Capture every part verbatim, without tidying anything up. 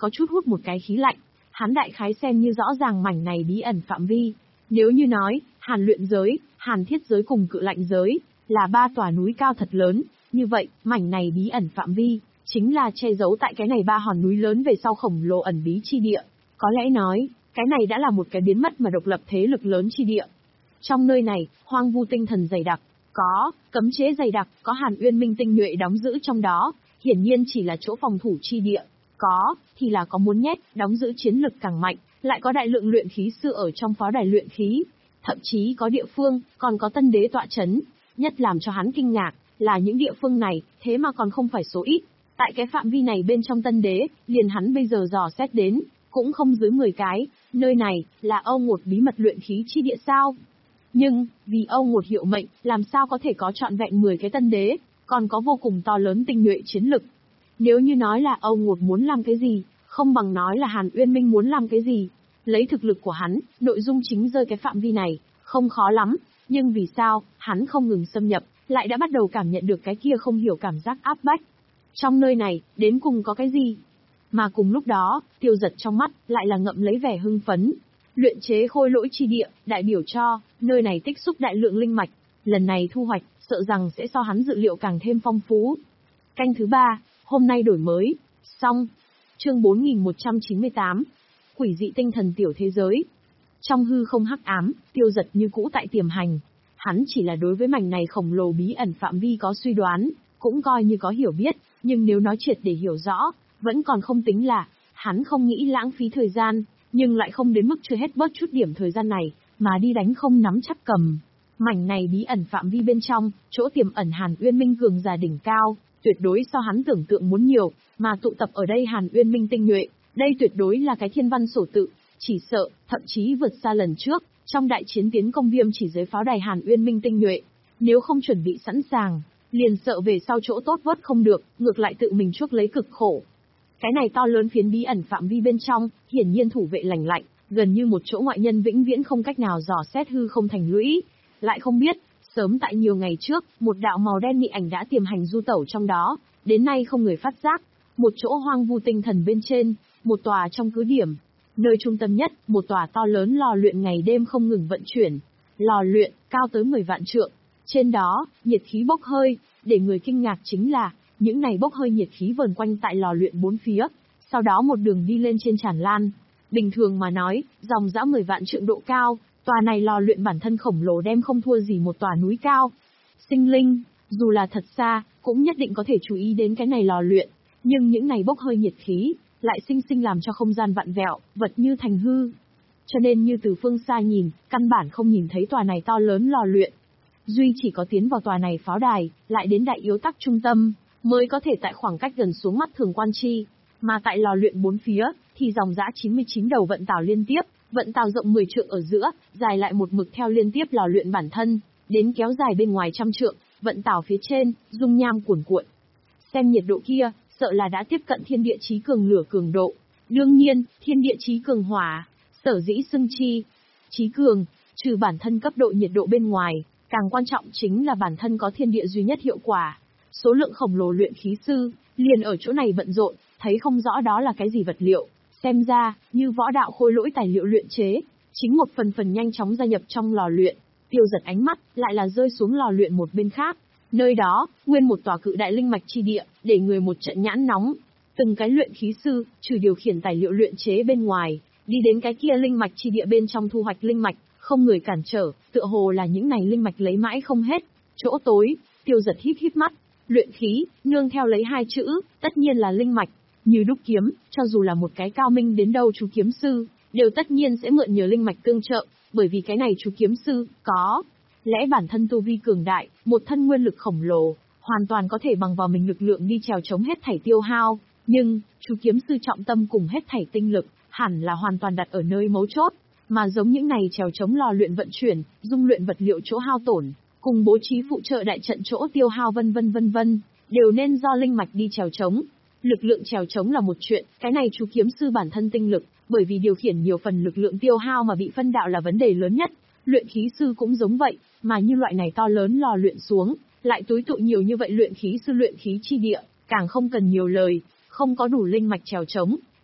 có chút hút một cái khí lạnh. Hắn đại khái xem như rõ ràng mảnh này bí ẩn phạm vi. Nếu như nói, Hàn luyện giới, Hàn thiết giới cùng Cự lạnh giới, là ba tòa núi cao thật lớn, như vậy, mảnh này bí ẩn phạm vi, chính là che giấu tại cái này ba hòn núi lớn về sau khổng lồ ẩn bí chi địa. Có lẽ nói, cái này đã là một cái biến mất mà độc lập thế lực lớn chi địa. Trong nơi này, hoang vu tinh thần dày đặc, có, cấm chế dày đặc, có Hàn Uyên Minh tinh nhuệ đóng giữ trong đó, hiển nhiên chỉ là chỗ phòng thủ chi địa. Có, thì là có muốn nhét, đóng giữ chiến lực càng mạnh, lại có đại lượng luyện khí sư ở trong pháo đài luyện khí. Thậm chí có địa phương, còn có tân đế tọa chấn. Nhất làm cho hắn kinh ngạc, là những địa phương này, thế mà còn không phải số ít. Tại cái phạm vi này bên trong tân đế, liền hắn bây giờ dò xét đến, cũng không dưới mười cái, nơi này, là Âu Ngột bí mật luyện khí chi địa sao? Nhưng, vì Âu Ngột hiệu mệnh, làm sao có thể có trọn vẹn mười cái tân đế, còn có vô cùng to lớn tinh nhuệ chiến lực. Nếu như nói là Âu Ngột muốn làm cái gì, không bằng nói là Hàn Uyên Minh muốn làm cái gì. Lấy thực lực của hắn, nội dung chính rơi cái phạm vi này, không khó lắm, nhưng vì sao, hắn không ngừng xâm nhập, lại đã bắt đầu cảm nhận được cái kia không hiểu cảm giác áp bách. Trong nơi này, đến cùng có cái gì? Mà cùng lúc đó, Tiêu Giật trong mắt, lại là ngậm lấy vẻ hưng phấn. Luyện chế khôi lỗi chi địa, đại biểu cho, nơi này tích xúc đại lượng linh mạch, lần này thu hoạch, sợ rằng sẽ so hắn dự liệu càng thêm phong phú. Canh thứ ba, hôm nay đổi mới, xong. Chương bốn nghìn một trăm chín mươi tám, Quỷ dị tinh thần tiểu thế giới. Trong hư không hắc ám, Tiêu Giật như cũ tại tiềm hành. Hắn chỉ là đối với mảnh này khổng lồ bí ẩn phạm vi có suy đoán, cũng coi như có hiểu biết, nhưng nếu nói triệt để hiểu rõ, vẫn còn không tính là, hắn không nghĩ lãng phí thời gian, nhưng lại không đến mức chưa hết bớt chút điểm thời gian này, mà đi đánh không nắm chắc cầm. Mảnh này bí ẩn phạm vi bên trong, chỗ tiềm ẩn Hàn Uyên Minh cường giả đỉnh cao, tuyệt đối so hắn tưởng tượng muốn nhiều, mà tụ tập ở đây Hàn Uyên Minh tinh nhuệ, đây tuyệt đối là cái thiên văn sổ tự, chỉ sợ, thậm chí vượt xa lần trước, trong đại chiến tiến công viêm chỉ dưới pháo đài Hàn Uyên Minh tinh nhuệ, nếu không chuẩn bị sẵn sàng, liền sợ về sau chỗ tốt vớt không được, ngược lại tự mình chuốc lấy cực khổ. Cái này to lớn phiến bí ẩn phạm vi bên trong, hiển nhiên thủ vệ lành lạnh, gần như một chỗ ngoại nhân vĩnh viễn không cách nào dò xét hư không thành lũy. Lại không biết, sớm tại nhiều ngày trước, một đạo màu đen mị ảnh đã tiềm hành du tẩu trong đó, đến nay không người phát giác. Một chỗ hoang vu tinh thần bên trên, một tòa trong cứ điểm. Nơi trung tâm nhất, một tòa to lớn lò luyện ngày đêm không ngừng vận chuyển. Lò luyện, cao tới mười vạn trượng. Trên đó, nhiệt khí bốc hơi, để người kinh ngạc chính là, những này bốc hơi nhiệt khí vờn quanh tại lò luyện bốn phía, sau đó một đường đi lên trên tràn lan. Bình thường mà nói, dòng dã mười vạn trượng độ cao, tòa này lò luyện bản thân khổng lồ đem không thua gì một tòa núi cao. Sinh linh, dù là thật xa, cũng nhất định có thể chú ý đến cái này lò luyện, nhưng những này bốc hơi nhiệt khí, lại sinh sinh làm cho không gian vặn vẹo, vật như thành hư. Cho nên như từ phương xa nhìn, căn bản không nhìn thấy tòa này to lớn lò luyện. Duy chỉ có tiến vào tòa này pháo đài, lại đến đại yếu tắc trung tâm, mới có thể tại khoảng cách gần xuống mắt thường quan chi. Mà tại lò luyện bốn phía, thì dòng dã chín mươi chín đầu vận tảo liên tiếp, vận tảo rộng mười trượng ở giữa, dài lại một mực theo liên tiếp lò luyện bản thân, đến kéo dài bên ngoài trăm trượng, vận tảo phía trên, dung nham cuồn cuộn. Xem nhiệt độ kia, sợ là đã tiếp cận thiên địa chí cường lửa cường độ. Đương nhiên, thiên địa chí cường hỏa, sở dĩ xưng chi. Chí cường, trừ bản thân cấp độ nhiệt độ bên ngoài, càng quan trọng chính là bản thân có thiên địa duy nhất hiệu quả. Số lượng khổng lồ luyện khí sư, liền ở chỗ này bận rộn, thấy không rõ đó là cái gì vật liệu. Xem ra, như võ đạo khôi lỗi tài liệu luyện chế, chính một phần phần nhanh chóng gia nhập trong lò luyện. Tiêu Giật ánh mắt, lại là rơi xuống lò luyện một bên khác. Nơi đó, nguyên một tòa cự đại linh mạch chi địa, để người một trận nhãn nóng. Từng cái luyện khí sư, trừ điều khiển tài liệu luyện chế bên ngoài, đi đến cái kia linh mạch chi địa bên trong thu hoạch linh mạch, không người cản trở, tựa hồ là những này linh mạch lấy mãi không hết. Chỗ tối, Tiêu Giật híp híp mắt, luyện khí, nương theo lấy hai chữ, tất nhiên là linh mạch. Như đúc kiếm, cho dù là một cái cao minh đến đâu chú kiếm sư, đều tất nhiên sẽ mượn nhờ linh mạch tương trợ, bởi vì cái này chú kiếm sư, có lẽ bản thân tu vi cường đại, một thân nguyên lực khổng lồ, hoàn toàn có thể bằng vào mình lực lượng đi trèo chống hết thảy tiêu hao, nhưng, chú kiếm sư trọng tâm cùng hết thảy tinh lực, hẳn là hoàn toàn đặt ở nơi mấu chốt, mà giống những này trèo chống lò luyện vận chuyển, dung luyện vật liệu chỗ hao tổn, cùng bố trí phụ trợ đại trận chỗ tiêu hao vân vân vân vân, đều nên do linh mạch đi trèo chống. Lực lượng trèo chống là một chuyện, cái này chú kiếm sư bản thân tinh lực, bởi vì điều khiển nhiều phần lực lượng tiêu hao mà bị phân đạo là vấn đề lớn nhất. Luyện khí sư cũng giống vậy, mà như loại này to lớn lò luyện xuống, lại túi tụ nhiều như vậy luyện khí sư luyện khí chi địa, càng không cần nhiều lời, không có đủ linh mạch trèo chống,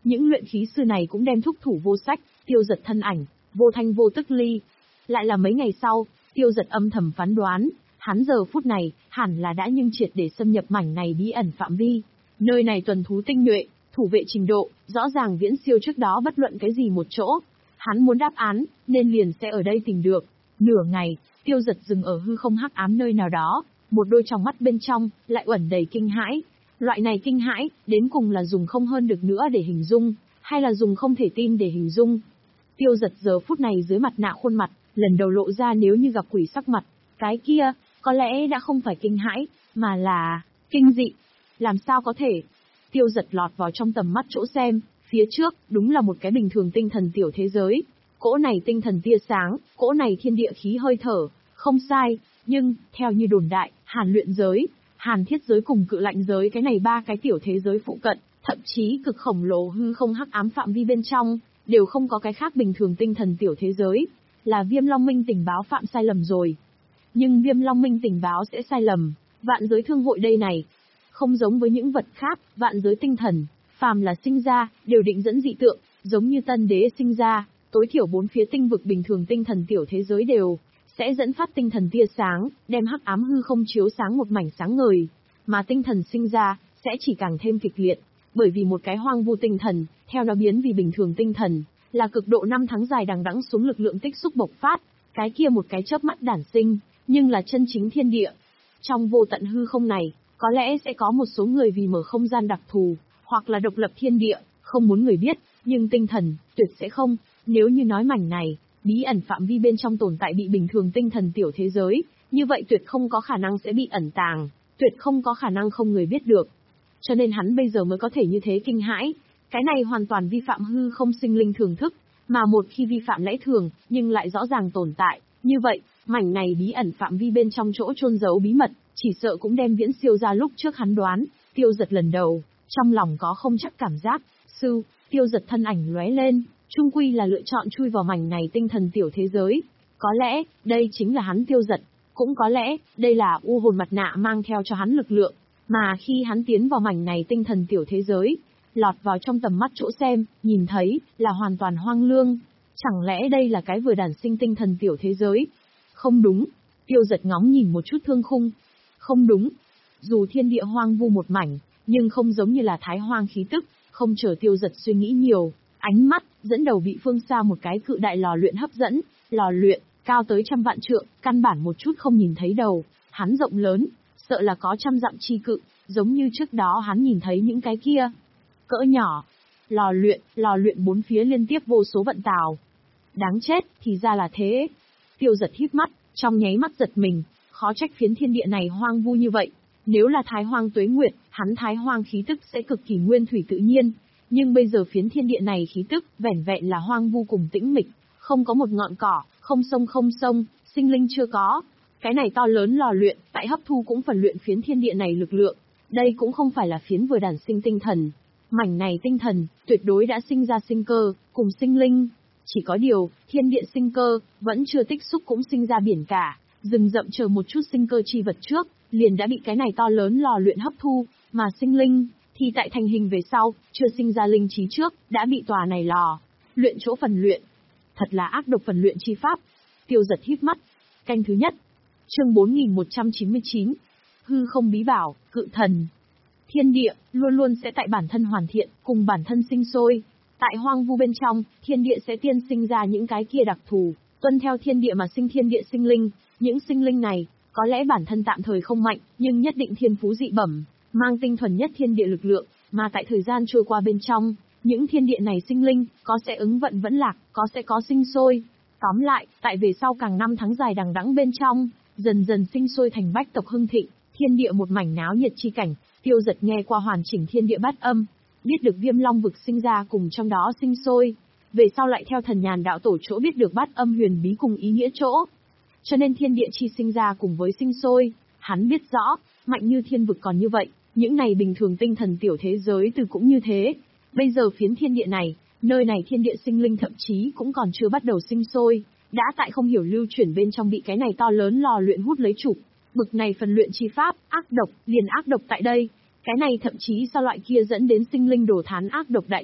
Những luyện khí sư này cũng đem thúc thủ vô sách, Tiêu Dật thân ảnh, vô thanh vô tức ly. Lại là mấy ngày sau, Tiêu Dật âm thầm phán đoán, hắn giờ phút này, hẳn là đã nhưng triệt để xâm nhập mảnh này bí ẩn phạm vi. Nơi này tuần thú tinh nhuệ, thủ vệ trình độ, rõ ràng viễn siêu trước đó bất luận cái gì một chỗ. Hắn muốn đáp án, nên liền sẽ ở đây tìm được. Nửa ngày, Tiêu Dật dừng ở hư không hắc ám nơi nào đó, một đôi tròng mắt bên trong, lại uẩn đầy kinh hãi. Loại này kinh hãi, đến cùng là dùng không hơn được nữa để hình dung, hay là dùng không thể tin để hình dung. Tiêu Dật giờ phút này dưới mặt nạ khuôn mặt, lần đầu lộ ra nếu như gặp quỷ sắc mặt. Cái kia, có lẽ đã không phải kinh hãi, mà là kinh dị. Làm sao có thể? Tiêu Dật lọt vào trong tầm mắt chỗ xem, phía trước, đúng là một cái bình thường tinh thần tiểu thế giới. Cỗ này tinh thần tia sáng, cỗ này thiên địa khí hơi thở, không sai, nhưng, theo như đồn đại, hàn luyện giới, hàn thiết giới cùng cự lạnh giới cái này ba cái tiểu thế giới phụ cận, thậm chí cực khổng lồ hư không hắc ám phạm vi bên trong, đều không có cái khác bình thường tinh thần tiểu thế giới. Là Viêm Long Minh tình báo phạm sai lầm rồi. Nhưng Viêm Long Minh tình báo sẽ sai lầm, vạn giới thương hội đây này. Không giống với những vật khác, vạn giới tinh thần, phàm là sinh ra, đều định dẫn dị tượng, giống như tân đế sinh ra, tối thiểu bốn phía tinh vực bình thường tinh thần tiểu thế giới đều sẽ dẫn phát tinh thần tia sáng, đem hắc ám hư không chiếu sáng một mảnh sáng ngời, mà tinh thần sinh ra sẽ chỉ càng thêm kịch liệt, bởi vì một cái hoang vu tinh thần, theo nó biến vì bình thường tinh thần, là cực độ năm tháng dài đằng đẵng xuống lực lượng tích xúc bộc phát, cái kia một cái chớp mắt đản sinh, nhưng là chân chính thiên địa. Trong vô tận hư không này, có lẽ sẽ có một số người vì mở không gian đặc thù, hoặc là độc lập thiên địa, không muốn người biết, nhưng tinh thần, tuyệt sẽ không. Nếu như nói mảnh này, bí ẩn phạm vi bên trong tồn tại bị bình thường tinh thần tiểu thế giới, như vậy tuyệt không có khả năng sẽ bị ẩn tàng, tuyệt không có khả năng không người biết được. Cho nên hắn bây giờ mới có thể như thế kinh hãi. Cái này hoàn toàn vi phạm hư không sinh linh thường thức, mà một khi vi phạm lẽ thường, nhưng lại rõ ràng tồn tại, như vậy, mảnh này bí ẩn phạm vi bên trong chỗ chôn giấu bí mật, chỉ sợ cũng đem viễn siêu ra lúc trước hắn đoán. Tiêu Dật lần đầu, trong lòng có không chắc cảm giác, sư, Tiêu Dật thân ảnh lóe lên, chung quy là lựa chọn chui vào mảnh này tinh thần tiểu thế giới. Có lẽ, đây chính là hắn Tiêu Dật, cũng có lẽ, đây là u hồn mặt nạ mang theo cho hắn lực lượng, mà khi hắn tiến vào mảnh này tinh thần tiểu thế giới, lọt vào trong tầm mắt chỗ xem, nhìn thấy, là hoàn toàn hoang lương. Chẳng lẽ đây là cái vừa đản sinh tinh thần tiểu thế giới? Không đúng. Tiêu Dật ngóng nhìn một chút thương khung. Không đúng. Dù thiên địa hoang vu một mảnh, nhưng không giống như là thái hoang khí tức, không chờ Tiêu Dật suy nghĩ nhiều. Ánh mắt, dẫn đầu bị phương xa một cái cự đại lò luyện hấp dẫn. Lò luyện, cao tới trăm vạn trượng, căn bản một chút không nhìn thấy đầu. Hắn rộng lớn, sợ là có trăm dặm chi cự, giống như trước đó hắn nhìn thấy những cái kia. Cỡ nhỏ. Lò luyện, lò luyện bốn phía liên tiếp vô số vận tào. Đáng chết, thì ra là thế. Tiêu Dật híp mắt, trong nháy mắt giật mình, khó trách phiến thiên địa này hoang vu như vậy. Nếu là thái hoang tuế nguyệt, hắn thái hoang khí tức sẽ cực kỳ nguyên thủy tự nhiên. Nhưng bây giờ phiến thiên địa này khí tức, vẻn vẹn là hoang vu cùng tĩnh mịch, không có một ngọn cỏ, không sông không sông, sinh linh chưa có. Cái này to lớn lò luyện, tại hấp thu cũng phần luyện phiến thiên địa này lực lượng. Đây cũng không phải là phiến vừa đản sinh tinh thần. Mảnh này tinh thần, tuyệt đối đã sinh ra sinh cơ, cùng sinh linh. Chỉ có điều, thiên địa sinh cơ, vẫn chưa tích xúc cũng sinh ra biển cả, rừng rậm chờ một chút sinh cơ chi vật trước, liền đã bị cái này to lớn lò luyện hấp thu, mà sinh linh, thì tại thành hình về sau, chưa sinh ra linh trí trước, đã bị tòa này lò luyện chỗ phần luyện. Thật là ác độc phần luyện chi pháp. Tiêu Dật híp mắt. Canh thứ nhất. Chương bốn nghìn một trăm chín mươi chín. Hư không bí bảo, cự thần. Thiên địa, luôn luôn sẽ tại bản thân hoàn thiện, cùng bản thân sinh sôi. Tại hoang vu bên trong, thiên địa sẽ tiên sinh ra những cái kia đặc thù, tuân theo thiên địa mà sinh thiên địa sinh linh. Những sinh linh này, có lẽ bản thân tạm thời không mạnh, nhưng nhất định thiên phú dị bẩm, mang tinh thuần nhất thiên địa lực lượng, mà tại thời gian trôi qua bên trong, những thiên địa này sinh linh, có sẽ ứng vận vẫn lạc, có sẽ có sinh sôi. Tóm lại, tại về sau càng năm tháng dài đằng đẵng bên trong, dần dần sinh sôi thành bách tộc hưng thịnh, thiên địa một mảnh náo nhiệt chi cảnh. Tiêu Dật nghe qua hoàn chỉnh thiên địa bát âm, biết được Viêm Long vực sinh ra cùng trong đó sinh sôi, về sau lại theo thần nhàn đạo tổ chỗ biết được bát âm huyền bí cùng ý nghĩa chỗ. Cho nên thiên địa chi sinh ra cùng với sinh sôi, hắn biết rõ, mạnh như thiên vực còn như vậy, những này bình thường tinh thần tiểu thế giới từ cũng như thế. Bây giờ phiến thiên địa này, nơi này thiên địa sinh linh thậm chí cũng còn chưa bắt đầu sinh sôi, đã tại không hiểu lưu chuyển bên trong bị cái này to lớn lò luyện hút lấy chủ. Bực này phần luyện chi pháp, ác độc, liền ác độc tại đây. Cái này thậm chí sau loại kia dẫn đến sinh linh đổ thán ác độc đại trận,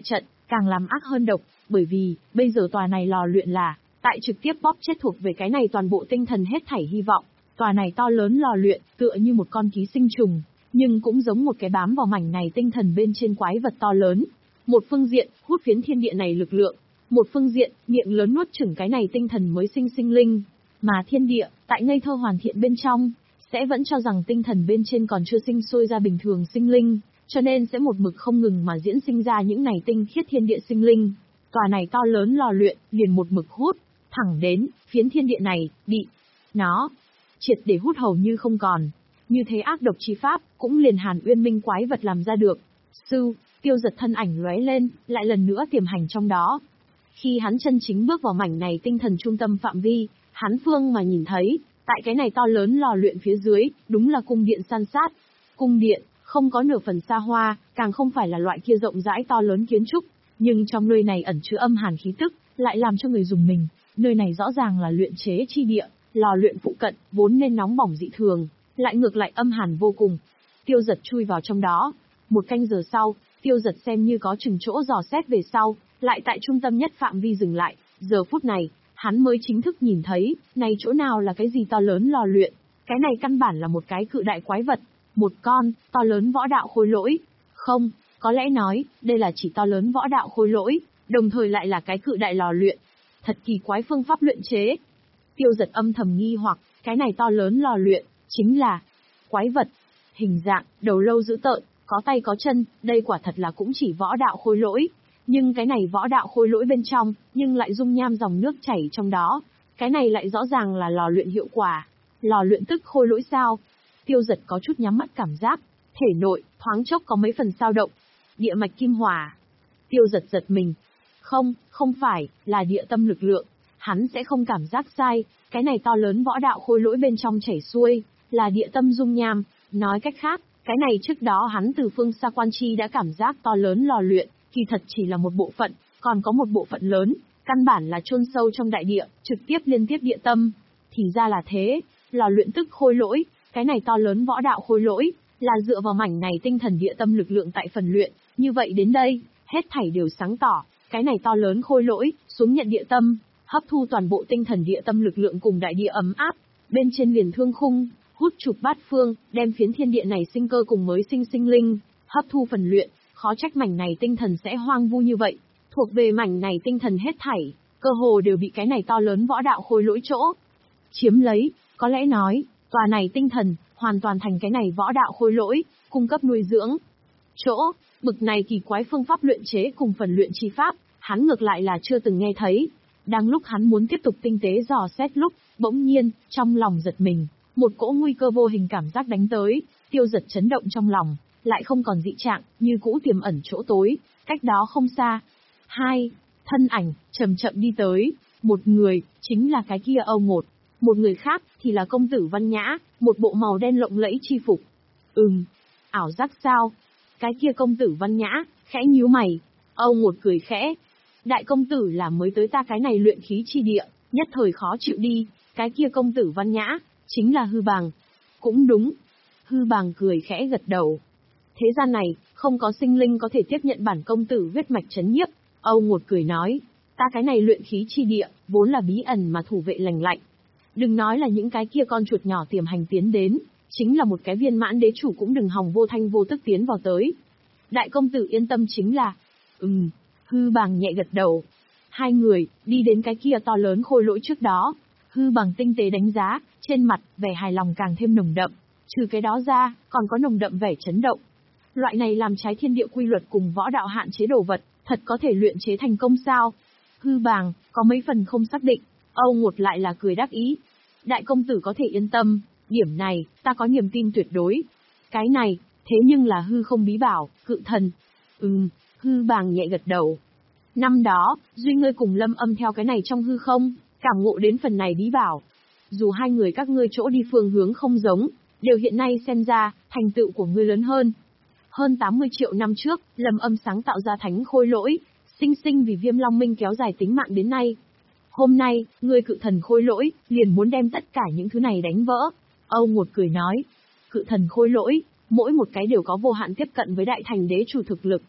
càng làm ác hơn độc, bởi vì, bây giờ tòa này lò luyện là, tại trực tiếp bóp chết thuộc về cái này toàn bộ tinh thần hết thảy hy vọng. Tòa này to lớn lò luyện, tựa như một con ký sinh trùng, nhưng cũng giống một cái bám vào mảnh này tinh thần bên trên quái vật to lớn. Một phương diện, hút phiến thiên địa này lực lượng, một phương diện, miệng lớn nuốt chửng cái này tinh thần mới sinh sinh linh. Mà thiên địa, tại ngây thơ hoàn thiện bên trong, sẽ vẫn cho rằng tinh thần bên trên còn chưa sinh sôi ra bình thường sinh linh, cho nên sẽ một mực không ngừng mà diễn sinh ra những này tinh khiết thiên địa sinh linh. Tòa này to lớn lò luyện, liền một mực hút, thẳng đến, phiến thiên địa này, bị nó triệt để hút hầu như không còn. Như thế ác độc chi pháp, cũng liền Hàn Uyên Minh quái vật làm ra được. Sư, Tiêu Giật thân ảnh lóe lên, lại lần nữa tiềm hành trong đó. Khi hắn chân chính bước vào mảnh này tinh thần trung tâm phạm vi, hắn phương mà nhìn thấy, tại cái này to lớn lò luyện phía dưới, đúng là cung điện san sát. Cung điện, không có nửa phần xa hoa, càng không phải là loại kia rộng rãi to lớn kiến trúc, nhưng trong nơi này ẩn chứa âm hàn khí tức, lại làm cho người dùng mình. Nơi này rõ ràng là luyện chế chi địa, lò luyện phụ cận, vốn nên nóng bỏng dị thường, lại ngược lại âm hàn vô cùng. Tiêu Giật chui vào trong đó. Một canh giờ sau, Tiêu Giật xem như có chừng chỗ dò xét về sau, lại tại trung tâm nhất phạm vi dừng lại. Giờ phút này, hắn mới chính thức nhìn thấy, này chỗ nào là cái gì to lớn lò luyện. Cái này căn bản là một cái cự đại quái vật, một con, to lớn võ đạo khôi lỗi. Không, có lẽ nói, đây là chỉ to lớn võ đạo khôi lỗi, đồng thời lại là cái cự đại lò luyện. Thật kỳ quái phương pháp luyện chế. Tiêu Giật âm thầm nghi hoặc, cái này to lớn lò luyện, chính là quái vật. Hình dạng, đầu lâu dữ tợn, có tay có chân, đây quả thật là cũng chỉ võ đạo khôi lỗi. Nhưng cái này võ đạo khôi lỗi bên trong, nhưng lại dung nham dòng nước chảy trong đó. Cái này lại rõ ràng là lò luyện hiệu quả. Lò luyện tức khôi lỗi sao? Tiêu Giật có chút nhắm mắt cảm giác, thể nội, thoáng chốc có mấy phần dao động. Địa mạch kim hỏa. Tiêu Giật giật mình. Không, không phải, là địa tâm lực lượng. Hắn sẽ không cảm giác sai, cái này to lớn võ đạo khôi lỗi bên trong chảy xuôi, là địa tâm dung nham. Nói cách khác, cái này trước đó hắn từ phương xa quan chi đã cảm giác to lớn lò luyện, kỳ thật chỉ là một bộ phận, còn có một bộ phận lớn, căn bản là chôn sâu trong đại địa, trực tiếp liên tiếp địa tâm. Thì ra là thế, lò luyện tức khôi lỗi, cái này to lớn võ đạo khôi lỗi, là dựa vào mảnh này tinh thần địa tâm lực lượng tại phần luyện, như vậy đến đây, hết thảy đều sáng tỏ, cái này to lớn khôi lỗi, xuống nhận địa tâm, hấp thu toàn bộ tinh thần địa tâm lực lượng cùng đại địa ấm áp, bên trên liền thương khung, hút chụp bát phương, đem phiến thiên địa này sinh cơ cùng mới sinh sinh linh, hấp thu phần luyện, khó trách mảnh này tinh thần sẽ hoang vu như vậy, thuộc về mảnh này tinh thần hết thảy, cơ hồ đều bị cái này to lớn võ đạo khôi lỗi chỗ chiếm lấy, có lẽ nói, tòa này tinh thần, hoàn toàn thành cái này võ đạo khôi lỗi, cung cấp nuôi dưỡng. Chỗ, bực này kỳ quái phương pháp luyện chế cùng phần luyện chi pháp, hắn ngược lại là chưa từng nghe thấy. Đang lúc hắn muốn tiếp tục tinh tế dò xét lúc, bỗng nhiên, trong lòng giật mình, một cỗ nguy cơ vô hình cảm giác đánh tới, Tiêu Giật chấn động trong lòng, lại không còn dị trạng, như cũ tiềm ẩn chỗ tối, cách đó không xa. Hai, thân ảnh, chậm chậm đi tới, một người, chính là cái kia Âu Ngột, một người khác, thì là công tử Văn Nhã, một bộ màu đen lộng lẫy chi phục. Ừm, ảo giác sao? Cái kia công tử Văn Nhã, khẽ nhíu mày, Âu Ngột cười khẽ. Đại công tử là mới tới ta cái này luyện khí chi địa, nhất thời khó chịu đi, cái kia công tử Văn Nhã, chính là Hư Bàng. Cũng đúng. Hư Bàng cười khẽ gật đầu. Thế gian này, không có sinh linh có thể tiếp nhận bản công tử huyết mạch chấn nhiếp. Âu Ngột cười nói, ta cái này luyện khí chi địa, vốn là bí ẩn mà thủ vệ lành lạnh. Đừng nói là những cái kia con chuột nhỏ tiềm hành tiến đến, chính là một cái viên mãn đế chủ cũng đừng hòng vô thanh vô tức tiến vào tới. Đại công tử yên tâm chính là, ừm, Hư Bàng nhẹ gật đầu. Hai người, đi đến cái kia to lớn khôi lỗi trước đó. Hư Bàng tinh tế đánh giá, trên mặt, vẻ hài lòng càng thêm nồng đậm. Trừ cái đó ra, còn có nồng đậm vẻ chấn động. Loại này làm trái thiên địa quy luật cùng võ đạo hạn chế đồ vật, thật có thể luyện chế thành công sao? Hư Bàng, có mấy phần không xác định. Âu Ngột lại là cười đắc ý. Đại công tử có thể yên tâm, điểm này, ta có niềm tin tuyệt đối. Cái này, thế nhưng là hư không bí bảo, cự thần. Ừm, Hư Bàng nhẹ gật đầu. Năm đó, Duy ngươi cùng Lâm Âm theo cái này trong hư không, cảm ngộ đến phần này bí bảo. Dù hai người các ngươi chỗ đi phương hướng không giống, đều hiện nay xem ra, thành tựu của ngươi lớn hơn. Hơn tám mươi triệu năm trước, Lâm Âm sáng tạo ra thánh khôi lỗi, sinh sinh vì Viêm Long Minh kéo dài tính mạng đến nay. Hôm nay, ngươi cự thần khôi lỗi, liền muốn đem tất cả những thứ này đánh vỡ. Âu Ngột cười nói, cự thần khôi lỗi, mỗi một cái đều có vô hạn tiếp cận với đại thành đế chủ thực lực.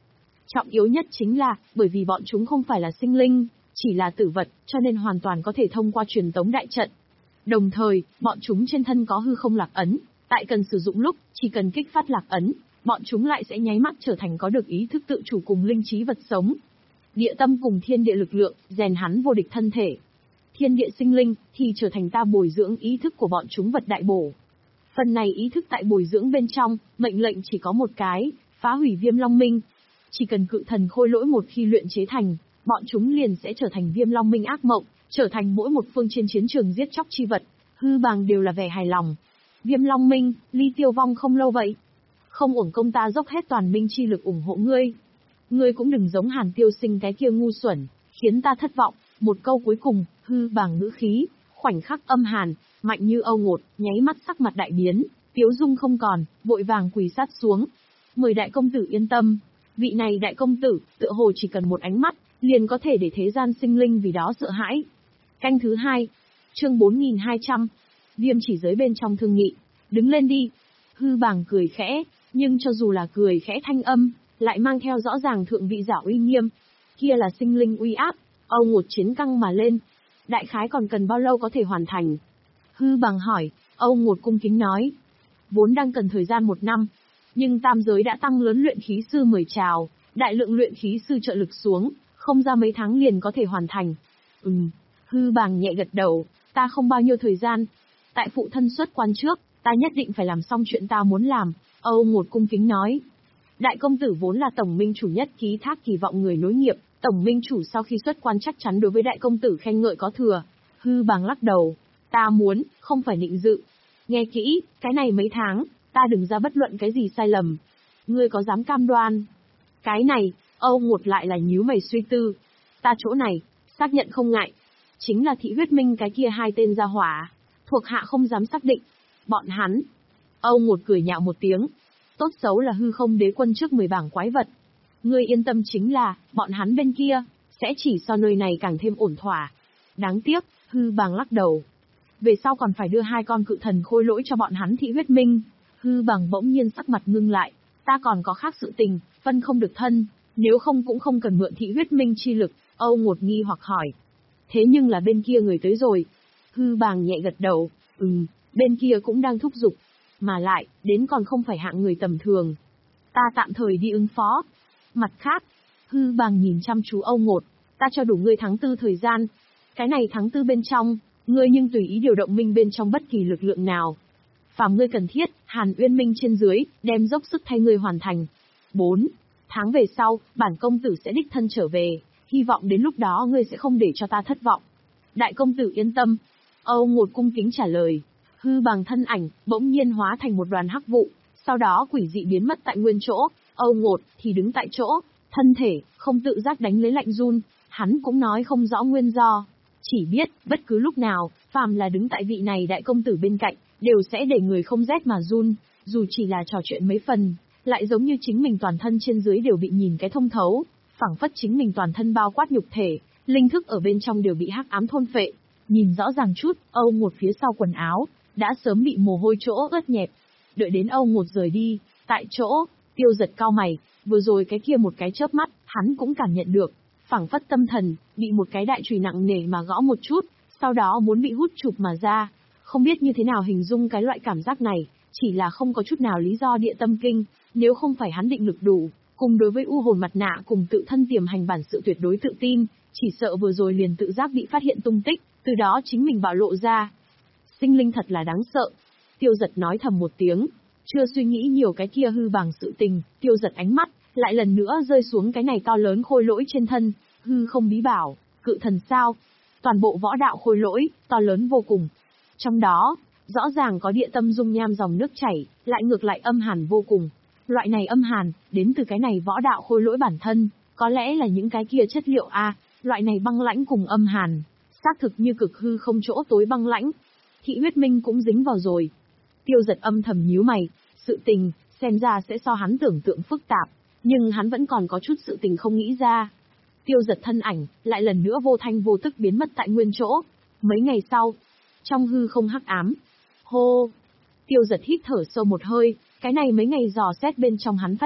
Trọng yếu nhất chính là, bởi vì bọn chúng không phải là sinh linh, chỉ là tử vật, cho nên hoàn toàn có thể thông qua truyền tống đại trận. Đồng thời, bọn chúng trên thân có hư không lạc ấn, tại cần sử dụng lúc, chỉ cần kích phát lạc ấn, bọn chúng lại sẽ nháy mắt trở thành có được ý thức tự chủ cùng linh trí vật sống. Địa tâm cùng thiên địa lực lượng, rèn hắn vô địch thân thể. Thiên địa sinh linh, thì trở thành ta bồi dưỡng ý thức của bọn chúng vật đại bổ. Phần này ý thức tại bồi dưỡng bên trong, mệnh lệnh chỉ có một cái, phá hủy Viêm Long Minh. Chỉ cần cự thần khôi lỗi một khi luyện chế thành, bọn chúng liền sẽ trở thành Viêm Long Minh ác mộng, trở thành mỗi một phương trên chiến trường giết chóc chi vật. Hư Bàng đều là vẻ hài lòng. Viêm Long Minh, ly tiêu vong không lâu vậy. Không uổng công ta dốc hết toàn minh chi lực ủng hộ ngươi. Ngươi cũng đừng giống Hàn Tiêu Sinh cái kia ngu xuẩn, khiến ta thất vọng. Một câu cuối cùng, Hư Bàng ngữ khí, khoảnh khắc âm hàn, mạnh như âu ngột, nháy mắt sắc mặt đại biến, tiếu dung không còn, vội vàng quỳ sát xuống. Mời đại công tử yên tâm, vị này đại công tử, tựa hồ chỉ cần một ánh mắt, liền có thể để thế gian sinh linh vì đó sợ hãi. Canh thứ hai, chương bốn nghìn hai trăm, Viêm chỉ giới bên trong thương nghị, đứng lên đi. Hư Bàng cười khẽ, nhưng cho dù là cười khẽ thanh âm, lại mang theo rõ ràng thượng vị giả uy nghiêm. Kia là sinh linh uy áp, âu ngột chiến căng mà lên. Đại khái còn cần bao lâu có thể hoàn thành? Hư Bàng hỏi, âu ngột cung kính nói. Vốn đang cần thời gian một năm, nhưng tam giới đã tăng lớn luyện khí sư mười trào, đại lượng luyện khí sư trợ lực xuống, không ra mấy tháng liền có thể hoàn thành. Ừm, Hư Bàng nhẹ gật đầu, ta không bao nhiêu thời gian. Tại phụ thân xuất quan trước, ta nhất định phải làm xong chuyện ta muốn làm, âu ngột cung kính nói. Đại công tử vốn là tổng minh chủ nhất ký thác kỳ vọng người nối nghiệp, tổng minh chủ sau khi xuất quan chắc chắn đối với đại công tử khen ngợi có thừa. Hư Bàng lắc đầu, ta muốn, không phải định dự. Nghe kỹ, cái này mấy tháng, ta đừng ra bất luận cái gì sai lầm. Ngươi có dám cam đoan? Cái này, âu ngột lại là nhíu mày suy tư. Ta chỗ này, xác nhận không ngại. Chính là thị huyết minh cái kia hai tên gia hỏa. Thuộc hạ không dám xác định. Bọn hắn. Âu ngột cười nhạo một tiếng. Tốt xấu là hư không đế quân trước mười bảng quái vật. Ngươi yên tâm chính là, bọn hắn bên kia, sẽ chỉ so nơi này càng thêm ổn thỏa. Đáng tiếc, Hư Bàng lắc đầu. Về sau còn phải đưa hai con cự thần khôi lỗi cho bọn hắn thị huyết minh. Hư Bàng bỗng nhiên sắc mặt ngưng lại. Ta còn có khác sự tình, phân không được thân. Nếu không cũng không cần mượn thị huyết minh chi lực. Âu ngột nghi hoặc hỏi. Thế nhưng là bên kia người tới rồi. Hư Bàng nhẹ gật đầu. Ừm, bên kia cũng đang thúc giục. Mà lại, đến còn không phải hạng người tầm thường. Ta tạm thời đi ứng phó. Mặt khác, Hư Bàng nhìn chăm chú Âu ngột. Ta cho đủ ngươi tháng tư thời gian. Cái này tháng tư bên trong, ngươi nhưng tùy ý điều động minh bên trong bất kỳ lực lượng nào. Phàm ngươi cần thiết, Hàn Uyên Minh trên dưới, đem dốc sức thay ngươi hoàn thành. bốn. Tháng về sau, bản công tử sẽ đích thân trở về, hy vọng đến lúc đó ngươi sẽ không để cho ta thất vọng. Đại công tử yên tâm. Âu ngột cung kính trả lời. Hư Bàng thân ảnh, bỗng nhiên hóa thành một đoàn hắc vụ, sau đó quỷ dị biến mất tại nguyên chỗ. Âu ngột thì đứng tại chỗ, thân thể, không tự giác đánh lấy lạnh run, hắn cũng nói không rõ nguyên do. Chỉ biết, bất cứ lúc nào, phàm là đứng tại vị này đại công tử bên cạnh, đều sẽ để người không rét mà run, dù chỉ là trò chuyện mấy phần, lại giống như chính mình toàn thân trên dưới đều bị nhìn cái thông thấu, phảng phất chính mình toàn thân bao quát nhục thể, linh thức ở bên trong đều bị hắc ám thôn phệ. Nhìn rõ ràng chút, Âu ngột phía sau quần áo, đã sớm bị mồ hôi chỗ ướt nhẹp. Đợi đến Âu ngột rời đi, tại chỗ, Tiêu Giật cau mày, vừa rồi cái kia một cái chớp mắt, hắn cũng cảm nhận được, phảng phất tâm thần, bị một cái đại chùy nặng nề mà gõ một chút, sau đó muốn bị hút chụp mà ra. Không biết như thế nào hình dung cái loại cảm giác này, chỉ là không có chút nào lý do địa tâm kinh, nếu không phải hắn định lực đủ, cùng đối với u hồn mặt nạ cùng tự thân tiềm hành bản sự tuyệt đối tự tin, chỉ sợ vừa rồi liền tự giác bị phát hiện tung tích, từ đó chính mình bạo lộ ra. Sinh linh thật là đáng sợ. Tiêu Giật nói thầm một tiếng, chưa suy nghĩ nhiều cái kia Hư Bàng sự tình, Tiêu Giật ánh mắt, lại lần nữa rơi xuống cái này to lớn khôi lỗi trên thân, hư không bí bảo, cự thần sao. Toàn bộ võ đạo khôi lỗi, to lớn vô cùng. Trong đó, rõ ràng có địa tâm dung nham dòng nước chảy, lại ngược lại âm hàn vô cùng. Loại này âm hàn, đến từ cái này võ đạo khôi lỗi bản thân, có lẽ là những cái kia chất liệu A, loại này băng lãnh cùng âm hàn, xác thực như cực hư không chỗ tối băng lãnh. Thị huyết minh cũng dính vào rồi. Tiêu Giật âm thầm nhíu mày, sự tình, xem ra sẽ so hắn tưởng tượng phức tạp, nhưng hắn vẫn còn có chút sự tình không nghĩ ra. Tiêu Giật thân ảnh, lại lần nữa vô thanh vô tức biến mất tại nguyên chỗ. Mấy ngày sau, trong hư không hắc ám. Hô! Tiêu Giật hít thở sâu một hơi, cái này mấy ngày dò xét bên trong hắn phát hiện,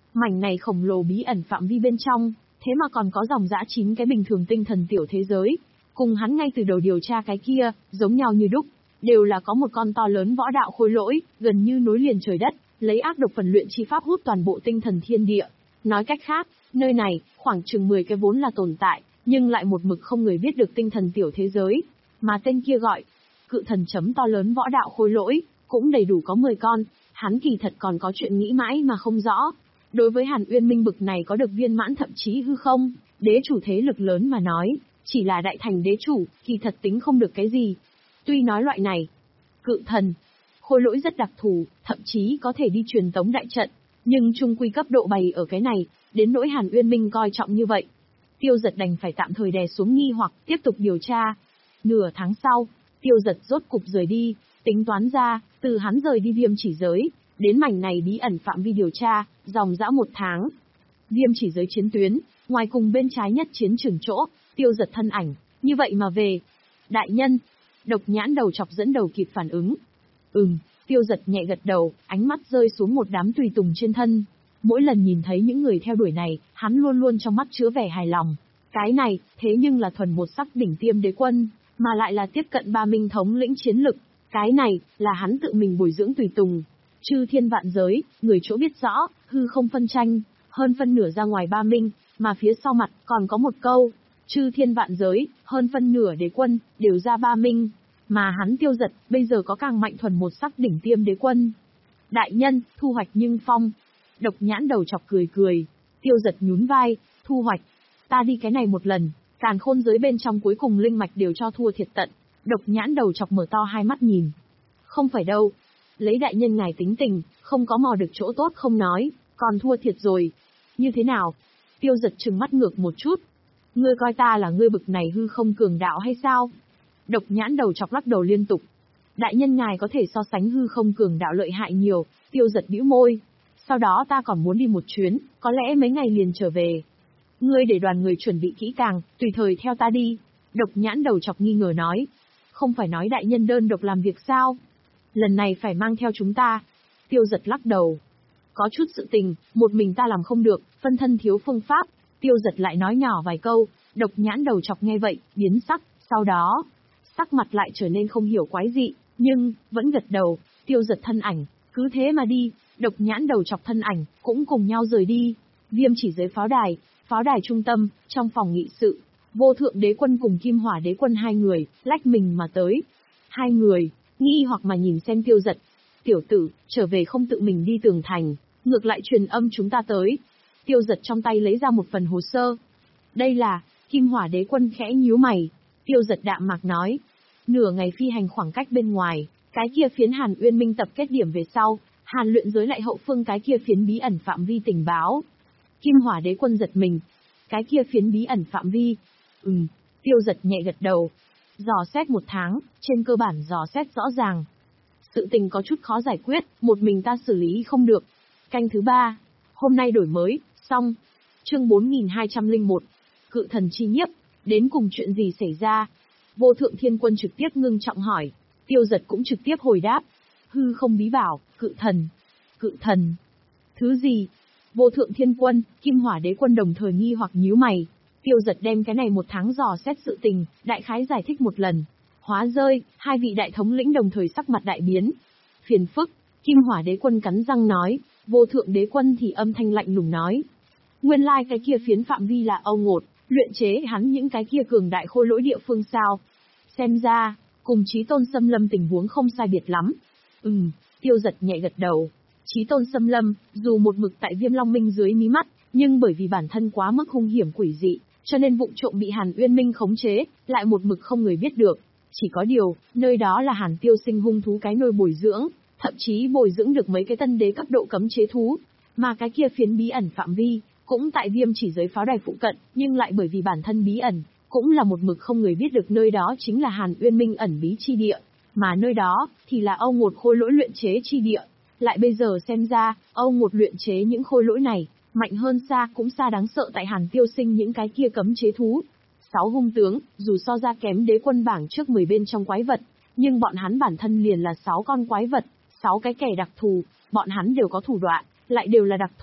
Mảnh này khổng lồ bí ẩn phạm vi bên trong, thế mà còn có dòng dã chín cái bình thường tinh thần tiểu thế giới. Cùng hắn ngay từ đầu điều tra cái kia, giống nhau như đúc, đều là có một con to lớn võ đạo khôi lỗi, gần như nối liền trời đất, lấy ác độc phần luyện chi pháp hút toàn bộ tinh thần thiên địa. Nói cách khác, nơi này, khoảng chừng mười cái vốn là tồn tại, nhưng lại một mực không người biết được tinh thần tiểu thế giới, mà tên kia gọi cự thần chấm to lớn võ đạo khôi lỗi, cũng đầy đủ có mười con, hắn kỳ thật còn có chuyện nghĩ mãi mà không rõ. Đối với Hàn Uyên Minh bực này có được viên mãn thậm chí hư không, đế chủ thế lực lớn mà nói, chỉ là đại thành đế chủ, kỳ thật tính không được cái gì. Tuy nói loại này, cự thần, khôi lỗi rất đặc thù, thậm chí có thể đi truyền tống đại trận, nhưng trung quy cấp độ bày ở cái này, đến nỗi Hàn Uyên Minh coi trọng như vậy. Tiêu Giật đành phải tạm thời đè xuống nghi hoặc tiếp tục điều tra. Nửa tháng sau, Tiêu Giật rốt cục rời đi, tính toán ra, từ hắn rời đi Viêm Chỉ Giới, đến mảnh này bí ẩn phạm vi điều tra, dòng dã một tháng. Viêm Chỉ Giới chiến tuyến, ngoài cùng bên trái nhất chiến trường chỗ, Tiêu Giật thân ảnh, như vậy mà về. Đại nhân, Độc Nhãn đầu chọc dẫn đầu kịp phản ứng. Ừm, Tiêu Giật nhẹ gật đầu, ánh mắt rơi xuống một đám tùy tùng trên thân. Mỗi lần nhìn thấy những người theo đuổi này, hắn luôn luôn trong mắt chứa vẻ hài lòng. Cái này, thế nhưng là thuần một sắc đỉnh tiêm đế quân, mà lại là tiếp cận ba minh thống lĩnh chiến lực. Cái này, là hắn tự mình bồi dưỡng tùy tùng. Chư thiên vạn giới, người chỗ biết rõ, hư không phân tranh, hơn phân nửa ra ngoài ba minh, mà phía sau mặt còn có một câu. Chư thiên vạn giới, hơn phân nửa đế quân, đều ra ba minh. Mà hắn Tiêu Giật, bây giờ có càng mạnh thuần một sắc đỉnh tiêm đế quân. Đại nhân, thu hoạch nhưng phong. Độc Nhãn đầu chọc cười cười. Tiêu Giật nhún vai, thu hoạch. Ta đi cái này một lần, càn khôn giới bên trong cuối cùng linh mạch đều cho thua thiệt tận. Độc Nhãn đầu chọc mở to hai mắt nhìn. Không phải đâu. Lấy đại nhân ngài tính tình, không có mò được chỗ tốt không nói, còn thua thiệt rồi. Như thế nào? Tiêu Giật trừng mắt ngược một chút. Ngươi coi ta là ngươi bực này hư không cường đạo hay sao? Độc Nhãn đầu chọc lắc đầu liên tục. Đại nhân ngài có thể so sánh hư không cường đạo lợi hại nhiều. Tiêu Giật bĩu môi. Sau đó ta còn muốn đi một chuyến, có lẽ mấy ngày liền trở về. Ngươi để đoàn người chuẩn bị kỹ càng, tùy thời theo ta đi. Độc Nhãn đầu chọc nghi ngờ nói. Không phải nói đại nhân đơn độc làm việc sao? Lần này phải mang theo chúng ta. Tiêu Giật lắc đầu. Có chút sự tình, một mình ta làm không được, phân thân thiếu phương pháp. Tiêu Giật lại nói nhỏ vài câu, Độc Nhãn đầu chọc nghe vậy, biến sắc, sau đó, sắc mặt lại trở nên không hiểu quái dị, nhưng, vẫn gật đầu. Tiêu Giật thân ảnh, cứ thế mà đi. Độc Nhãn đầu chọc thân ảnh, cũng cùng nhau rời đi. Viêm Chỉ Giới pháo đài, pháo đài trung tâm, trong phòng nghị sự, Vô Thượng Đế Quân cùng Kim Hỏa Đế Quân hai người, lách mình mà tới. Hai người, nghi hoặc mà nhìn xem Tiêu Giật. Tiểu tử, trở về không tự mình đi tường thành, ngược lại truyền âm chúng ta tới. Tiêu Giật trong tay lấy ra một phần hồ sơ. Đây là, Kim Hỏa Đế Quân khẽ nhíu mày. Tiêu Giật đạm mạc nói. Nửa ngày phi hành khoảng cách bên ngoài, cái kia phiến Hàn Uyên Minh tập kết điểm về sau, Hàn luyện giới lại hậu phương cái kia phiến bí ẩn phạm vi tình báo. Kim Hỏa Đế Quân giật mình. Cái kia phiến bí ẩn phạm vi. Ừm, Tiêu Giật nhẹ gật đầu. Dò xét một tháng, trên cơ bản dò xét rõ ràng. Sự tình có chút khó giải quyết, một mình ta xử lý không được. Canh thứ ba. Hôm nay đổi mới, xong. Chương bốn nghìn hai trăm lẻ một. Cự thần chi nhiếp, đến cùng chuyện gì xảy ra? Vô Thượng Thiên Quân trực tiếp ngưng trọng hỏi. Tiêu Giật cũng trực tiếp hồi đáp. Hư không bí bảo, cự thần. Cự thần. Thứ gì? Vô Thượng Thiên Quân, Kim Hỏa Đế Quân đồng thời nghi hoặc nhíu mày. Tiêu Giật đem cái này một tháng dò xét sự tình, đại khái giải thích một lần. Hóa rơi, hai vị đại thống lĩnh đồng thời sắc mặt đại biến. Phiền phức, Kim Hỏa Đế Quân cắn răng nói, Vô Thượng Đế Quân thì âm thanh lạnh lùng nói. Nguyên lai like cái kia phiến phạm vi là Âu Ngột, luyện chế hắn những cái kia cường đại khôi lỗi địa phương sao. Xem ra, cùng Chí Tôn Xâm Lâm tình huống không sai biệt lắm. Ừm, Tiêu Giật nhẹ gật đầu. Chí Tôn Xâm Lâm, dù một mực tại Viêm Long Minh dưới mí mắt, nhưng bởi vì bản thân quá mức hung hiểm quỷ dị, cho nên vụng trộm bị Hàn Uyên Minh khống chế, lại một mực không người biết được. Chỉ có điều, nơi đó là Hàn Tiêu Sinh hung thú cái nôi bồi dưỡng, thậm chí bồi dưỡng được mấy cái tân đế cấp độ cấm chế thú. Mà cái kia phiến bí ẩn phạm vi, cũng tại Viêm Chỉ Giới pháo đài phụ cận, nhưng lại bởi vì bản thân bí ẩn, cũng là một mực không người biết được nơi đó chính là Hàn Uyên Minh ẩn bí chi địa. Mà nơi đó, thì là Âu Ngột khôi lỗi luyện chế chi địa. Lại bây giờ xem ra, Âu Ngột luyện chế những khôi lỗi này, mạnh hơn xa cũng xa đáng sợ tại Hàn Tiêu Sinh những cái kia cấm chế thú. Sáu hung tướng, dù so ra kém đế quân bảng trước mười bên trong quái vật, nhưng bọn hắn bản thân liền là sáu con quái vật, sáu cái kẻ đặc thù, bọn hắn đều có thủ đoạn, lại đều là đặc thù,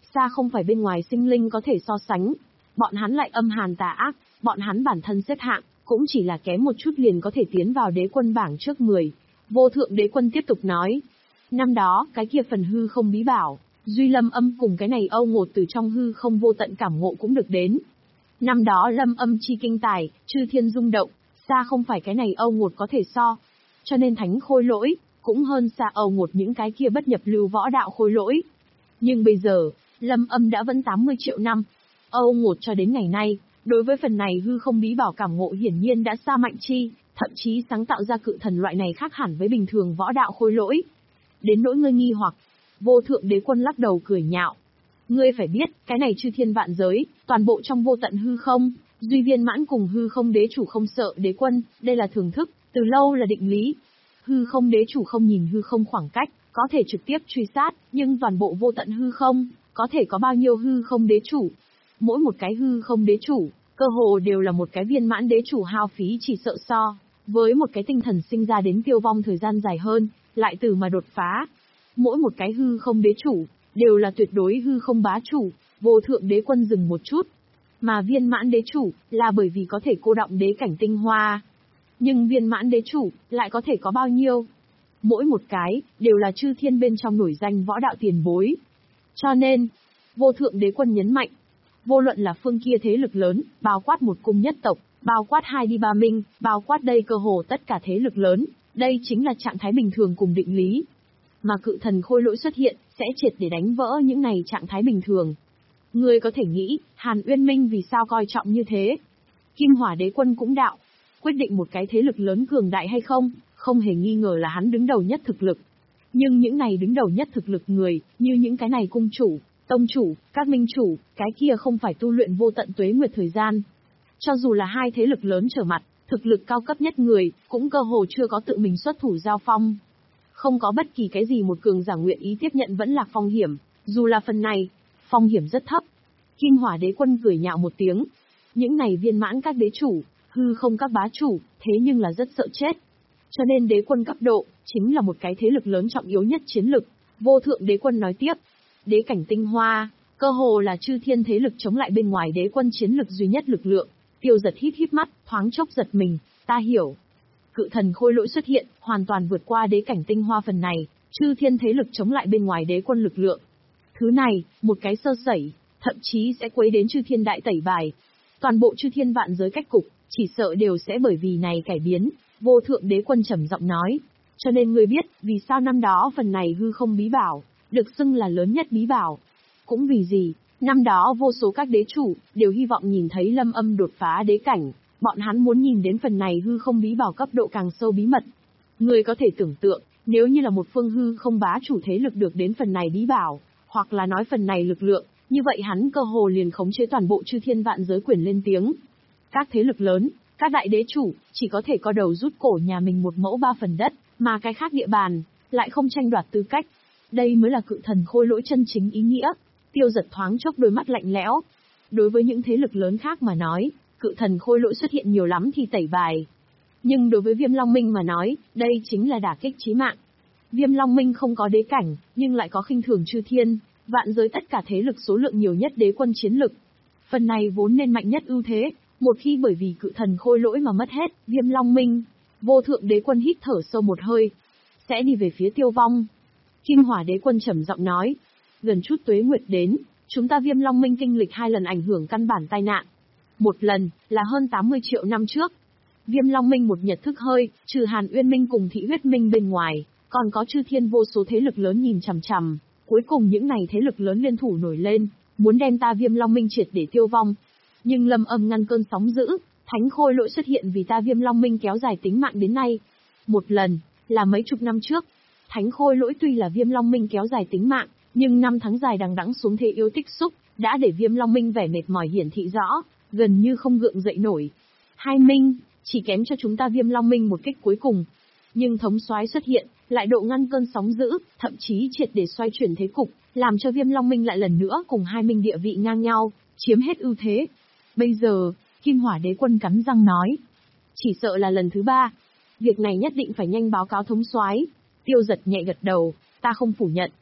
xa không phải bên ngoài sinh linh có thể so sánh. Bọn hắn lại âm hàn tà ác, bọn hắn bản thân xếp hạng, cũng chỉ là kém một chút liền có thể tiến vào đế quân bảng trước mười. Vô thượng đế quân tiếp tục nói. Năm đó, cái kia phần hư không bí bảo, Duy Lâm Âm cùng cái này Âu Ngột từ trong hư không vô tận cảm ngộ cũng được đến. Năm đó Lâm Âm chi kinh tài, chư thiên rung động, xa không phải cái này Âu Ngột có thể so. Cho nên thánh khôi lỗi, cũng hơn xa Âu Ngột những cái kia bất nhập lưu võ đạo khôi lỗi. Nhưng bây giờ, Lâm Âm đã vẫn tám mươi triệu năm. Âu Ngột cho đến ngày nay, đối với phần này hư không bí bảo cảm ngộ hiển nhiên đã xa mạnh chi, thậm chí sáng tạo ra cự thần loại này khác hẳn với bình thường võ đạo khôi lỗi. Đến nỗi ngươi nghi hoặc, vô thượng đế quân lắc đầu cười nhạo. Ngươi phải biết, cái này chư thiên vạn giới, toàn bộ trong vô tận hư không, duy viên mãn cùng hư không đế chủ không sợ đế quân, đây là thưởng thức, từ lâu là định lý. Hư không đế chủ không nhìn hư không khoảng cách, có thể trực tiếp truy sát, nhưng toàn bộ vô tận hư không, có thể có bao nhiêu hư không đế chủ. Mỗi một cái hư không đế chủ, cơ hồ đều là một cái viên mãn đế chủ hao phí chỉ sợ so, với một cái tinh thần sinh ra đến tiêu vong thời gian dài hơn, lại từ mà đột phá. Mỗi một cái hư không đế chủ, đều là tuyệt đối hư không bá chủ, vô thượng đế quân dừng một chút. Mà viên mãn đế chủ, là bởi vì có thể cô động đế cảnh tinh hoa. Nhưng viên mãn đế chủ, lại có thể có bao nhiêu? Mỗi một cái, đều là chư thiên bên trong nổi danh võ đạo tiền bối. Cho nên, vô thượng đế quân nhấn mạnh, vô luận là phương kia thế lực lớn, bao quát một cung nhất tộc, bao quát hai đi ba minh, bao quát đây cơ hồ tất cả thế lực lớn, đây chính là trạng thái bình thường cùng định lý. Mà cự thần khôi lỗi xuất hiện, sẽ triệt để đánh vỡ những này trạng thái bình thường. Người có thể nghĩ, Hàn Uyên Minh vì sao coi trọng như thế? Kim Hỏa đế quân cũng đạo, quyết định một cái thế lực lớn cường đại hay không, không hề nghi ngờ là hắn đứng đầu nhất thực lực. Nhưng những này đứng đầu nhất thực lực người, như những cái này cung chủ, tông chủ, các minh chủ, cái kia không phải tu luyện vô tận tuế nguyệt thời gian. Cho dù là hai thế lực lớn trở mặt, thực lực cao cấp nhất người, cũng cơ hồ chưa có tự mình xuất thủ giao phong. Không có bất kỳ cái gì một cường giả nguyện ý tiếp nhận vẫn là phong hiểm, dù là phần này, phong hiểm rất thấp. Kim Hỏa đế quân cười nhạo một tiếng. Những này viên mãn các đế chủ, hư không các bá chủ, thế nhưng là rất sợ chết. Cho nên đế quân cấp độ, chính là một cái thế lực lớn trọng yếu nhất chiến lực. Vô thượng đế quân nói tiếp. Đế cảnh tinh hoa, cơ hồ là chư thiên thế lực chống lại bên ngoài đế quân chiến lực duy nhất lực lượng. Tiêu Giật híp híp mắt, thoáng chốc giật mình, ta hiểu. Cự thần khôi lỗi xuất hiện, hoàn toàn vượt qua đế cảnh tinh hoa phần này, chư thiên thế lực chống lại bên ngoài đế quân lực lượng. Thứ này, một cái sơ sẩy, thậm chí sẽ quấy đến chư thiên đại tẩy bài. Toàn bộ chư thiên vạn giới cách cục, chỉ sợ đều sẽ bởi vì này cải biến. Vô thượng đế quân trầm giọng nói. Cho nên ngươi biết, vì sao năm đó phần này hư không bí bảo, được xưng là lớn nhất bí bảo. Cũng vì gì, năm đó vô số các đế chủ, đều hy vọng nhìn thấy Lâm Âm đột phá đế cảnh. Bọn hắn muốn nhìn đến phần này hư không bí bảo cấp độ càng sâu bí mật. Người có thể tưởng tượng, nếu như là một phương hư không bá chủ thế lực được đến phần này bí bảo, hoặc là nói phần này lực lượng, như vậy hắn cơ hồ liền khống chế toàn bộ chư thiên vạn giới quyền lên tiếng. Các thế lực lớn, các đại đế chủ, chỉ có thể co đầu rút cổ nhà mình một mẫu ba phần đất, mà cái khác địa bàn, lại không tranh đoạt tư cách. Đây mới là cự thần khôi lỗi chân chính ý nghĩa. Tiêu Giật thoáng chốc đôi mắt lạnh lẽo. Đối với những thế lực lớn khác mà nói, cự thần khôi lỗi xuất hiện nhiều lắm thì tẩy bài. Nhưng đối với Viêm Long Minh mà nói, đây chính là đả kích chí mạng. Viêm Long Minh không có đế cảnh, nhưng lại có khinh thường chư thiên, vạn giới tất cả thế lực số lượng nhiều nhất đế quân chiến lực. Phần này vốn nên mạnh nhất ưu thế, một khi bởi vì cự thần khôi lỗi mà mất hết, Viêm Long Minh, vô thượng đế quân hít thở sâu một hơi, sẽ đi về phía tiêu vong. Kim Hỏa đế quân trầm giọng nói, gần chút tuế nguyệt đến, chúng ta Viêm Long Minh kinh lịch hai lần ảnh hưởng căn bản tai nạn. Một lần, là hơn tám mươi triệu năm trước. Viêm Long Minh một nhật thức hơi, trừ Hàn Uyên Minh cùng Thị Huyết Minh bên ngoài, còn có chư thiên vô số thế lực lớn nhìn chằm chằm. Cuối cùng những này thế lực lớn liên thủ nổi lên, muốn đem ta Viêm Long Minh triệt để tiêu vong. Nhưng Lâm Âm ngăn cơn sóng dữ, thánh khôi lỗi xuất hiện vì ta Viêm Long Minh kéo dài tính mạng đến nay. Một lần, là mấy chục năm trước. Thánh khôi lỗi tuy là Viêm Long Minh kéo dài tính mạng, nhưng năm tháng dài đằng đẵng xuống thế yếu tích xúc, đã để Viêm Long Minh vẻ mệt mỏi hiển thị rõ, gần như không gượng dậy nổi. Hai Minh, chỉ kém cho chúng ta Viêm Long Minh một kích cuối cùng. Nhưng thống soái xuất hiện, lại độ ngăn cơn sóng dữ, thậm chí triệt để xoay chuyển thế cục, làm cho Viêm Long Minh lại lần nữa cùng Hai Minh địa vị ngang nhau, chiếm hết ưu thế. Bây giờ, Kim Hỏa đế quân cắn răng nói, chỉ sợ là lần thứ ba. Việc này nhất định phải nhanh báo cáo thống soái. Tiêu Giật nhẹ gật đầu, ta không phủ nhận.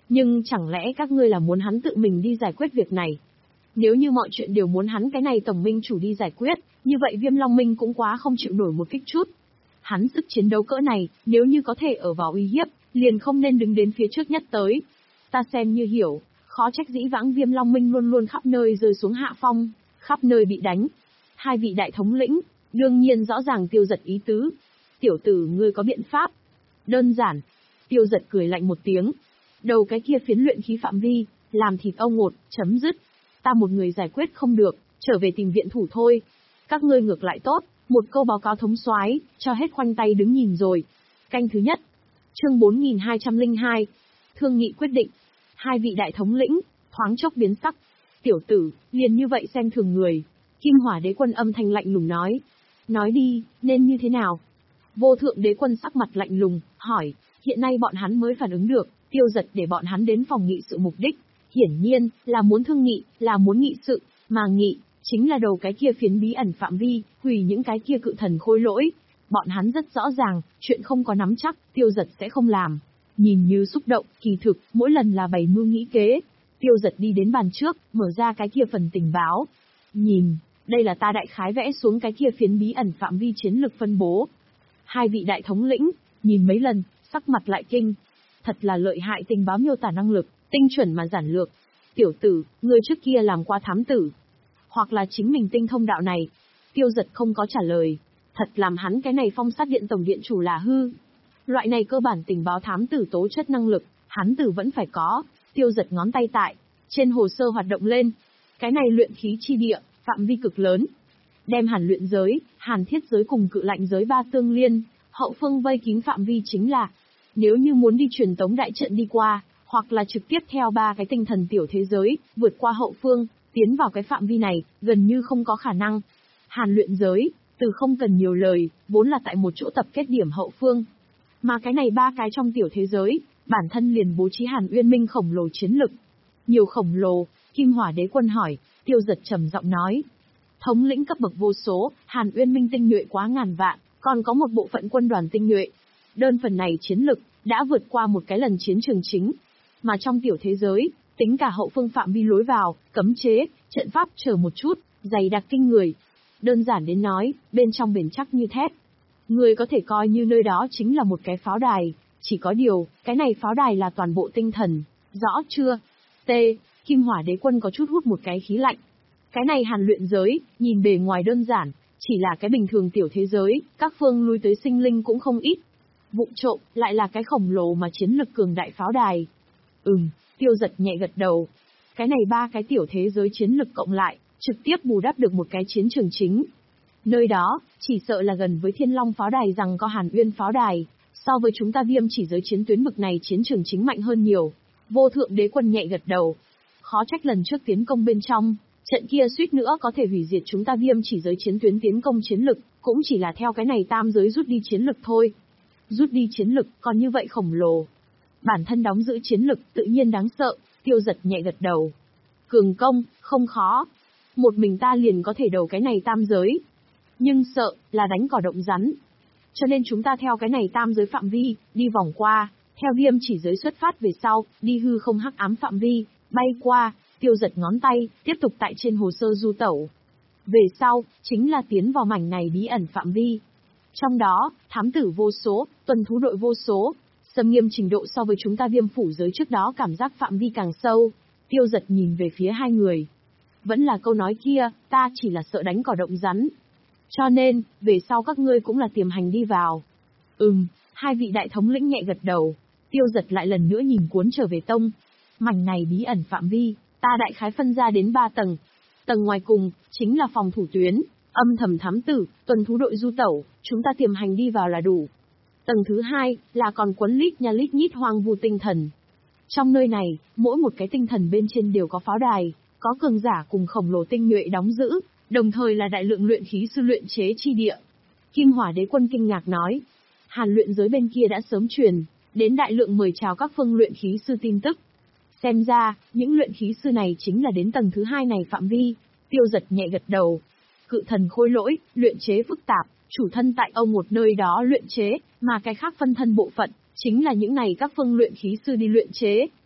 Nhưng chẳng lẽ các ngươi là muốn hắn tự mình đi giải quyết việc này? Nếu như mọi chuyện đều muốn hắn cái này tổng minh chủ đi giải quyết, như vậy Viêm Long Minh cũng quá không chịu nổi một kích chút. Hắn sức chiến đấu cỡ này, nếu như có thể ở vào uy hiếp, liền không nên đứng đến phía trước nhất tới. Ta xem như hiểu, khó trách dĩ vãng Viêm Long Minh luôn luôn khắp nơi rơi xuống hạ phong, khắp nơi bị đánh. Hai vị đại thống lĩnh, đương nhiên rõ ràng Tiêu Giật ý tứ. Tiểu tử ngươi có biện pháp? Đơn giản. Tiêu Giật cười lạnh một tiếng. Đầu cái kia phiến luyện khí phạm vi, làm thịt ông một, chấm dứt. Ta một người giải quyết không được, trở về tìm viện thủ thôi. Các ngươi ngược lại tốt, một câu báo cáo thống soái, cho hết khoanh tay đứng nhìn rồi. Canh thứ nhất. Chương bốn nghìn hai trăm lẻ hai. Thương nghị quyết định. Hai vị đại thống lĩnh, thoáng chốc biến sắc. Tiểu tử, liền như vậy xem thường người. Kim Hỏa Đế Quân âm thanh lạnh lùng nói. Nói đi, nên như thế nào? Vô Thượng Đế Quân sắc mặt lạnh lùng, hỏi. Hiện nay bọn hắn mới phản ứng được, Tiêu Giật để bọn hắn đến phòng nghị sự mục đích. Hiển nhiên, là muốn thương nghị, là muốn nghị sự, mà nghị, chính là đầu cái kia phiến bí ẩn phạm vi, hủy những cái kia cự thần khôi lỗi. Bọn hắn rất rõ ràng, chuyện không có nắm chắc, Tiêu Giật sẽ không làm. Nhìn như xúc động, kỳ thực, mỗi lần là bày mưu nghĩ kế. Tiêu Giật đi đến bàn trước, mở ra cái kia phần tình báo. Nhìn, đây là ta đại khái vẽ xuống cái kia phiến bí ẩn phạm vi chiến lược phân bố. Hai vị đại thống lĩnh, nhìn mấy lần, sắc mặt lại kinh. Thật là lợi hại tình báo miêu tả năng lực, tinh chuẩn mà giản lược. Tiểu tử, ngươi trước kia làm qua thám tử. Hoặc là chính mình tinh thông đạo này. Tiêu Giật không có trả lời. Thật làm hắn cái này phong sát điện tổng điện chủ là hư. Loại này cơ bản tình báo thám tử tố chất năng lực, hắn tử vẫn phải có. Tiêu Giật ngón tay tại, trên hồ sơ hoạt động lên. Cái này luyện khí chi địa, phạm vi cực lớn. Đem hàn luyện giới, hàn thiết giới cùng cự lạnh giới ba tương liên, hậu phương vây kín phạm vi chính là, nếu như muốn đi truyền tống đại trận đi qua, hoặc là trực tiếp theo ba cái tinh thần tiểu thế giới, vượt qua hậu phương, tiến vào cái phạm vi này, gần như không có khả năng. Hàn luyện giới, từ không cần nhiều lời, vốn là tại một chỗ tập kết điểm hậu phương. Mà cái này ba cái trong tiểu thế giới, bản thân liền bố trí Hàn Uyên Minh khổng lồ chiến lực. Nhiều khổng lồ, Kim Hỏa Đế Quân hỏi, Tiêu Giật trầm giọng nói. Thống lĩnh cấp bậc vô số, Hàn Uyên Minh tinh nhuệ quá ngàn vạn, còn có một bộ phận quân đoàn tinh nhuệ. Đơn phần này chiến lực, đã vượt qua một cái lần chiến trường chính. Mà trong tiểu thế giới, tính cả hậu phương phạm vi lối vào, cấm chế, trận pháp chờ một chút, dày đặc kinh người. Đơn giản đến nói, bên trong bền chắc như thép. Người có thể coi như nơi đó chính là một cái pháo đài, chỉ có điều, cái này pháo đài là toàn bộ tinh thần, rõ chưa? T. Kim Hỏa Đế Quân có chút hút một cái khí lạnh. Cái này hàn luyện giới, nhìn bề ngoài đơn giản, chỉ là cái bình thường tiểu thế giới, các phương lui tới sinh linh cũng không ít. Vụng trộm, lại là cái khổng lồ mà chiến lực cường đại pháo đài. Ừm, Tiêu Giật nhẹ gật đầu. Cái này ba cái tiểu thế giới chiến lực cộng lại, trực tiếp bù đắp được một cái chiến trường chính. Nơi đó, chỉ sợ là gần với Thiên Long pháo đài rằng có Hàn Uyên pháo đài, so với chúng ta Viêm chỉ giới chiến tuyến bực này chiến trường chính mạnh hơn nhiều. Vô Thượng Đế Quân nhẹ gật đầu. Khó trách lần trước tiến công bên trong, trận kia suýt nữa có thể hủy diệt chúng ta Viêm chỉ giới chiến tuyến tiến công chiến lực, cũng chỉ là theo cái này tam giới rút đi chiến lực thôi. Rút đi chiến lực, còn như vậy khổng lồ. Bản thân đóng giữ chiến lực, tự nhiên đáng sợ, Tiêu Giật nhẹ gật đầu. Cường công, không khó. Một mình ta liền có thể đầu cái này tam giới. Nhưng sợ, là đánh cỏ động rắn. Cho nên chúng ta theo cái này tam giới phạm vi, đi vòng qua, theo Viêm chỉ giới xuất phát về sau, đi hư không hắc ám phạm vi, bay qua, Tiêu Giật ngón tay, tiếp tục tại trên hồ sơ du tẩu. Về sau, chính là tiến vào mảnh này bí ẩn phạm vi. Trong đó, thám tử vô số, tuần thú đội vô số, xâm nghiêm trình độ so với chúng ta Viêm phủ giới trước đó cảm giác phạm vi càng sâu. Tiêu Giật nhìn về phía hai người. Vẫn là câu nói kia, ta chỉ là sợ đánh cỏ động rắn. Cho nên, về sau các ngươi cũng là tiềm hành đi vào. Ừm, hai vị đại thống lĩnh nhẹ gật đầu. Tiêu Giật lại lần nữa nhìn cuốn trở về tông. Mảnh này bí ẩn phạm vi, ta đại khái phân ra đến ba tầng. Tầng ngoài cùng, chính là phòng thủ tuyến, âm thầm thám tử, tuần thú đội du tẩu, chúng ta tiềm hành đi vào là đủ. Tầng thứ hai, là còn quấn lít nha lít nhít hoang vu tinh thần. Trong nơi này, mỗi một cái tinh thần bên trên đều có pháo đài, có cường giả cùng khổng lồ tinh nhuệ đóng giữ, đồng thời là đại lượng luyện khí sư luyện chế chi địa. Kim Hỏa Đế Quân kinh ngạc nói, Hàn luyện giới bên kia đã sớm truyền đến đại lượng mời chào các phương luyện khí sư tin tức. Xem ra, những luyện khí sư này chính là đến tầng thứ hai này phạm vi. Tiêu Giật nhẹ gật đầu. Cự thần khôi lỗi, luyện chế phức tạp, chủ thân tại ông một nơi đó luyện chế, mà cái khác phân thân bộ phận, chính là những này các phương luyện khí sư đi luyện chế.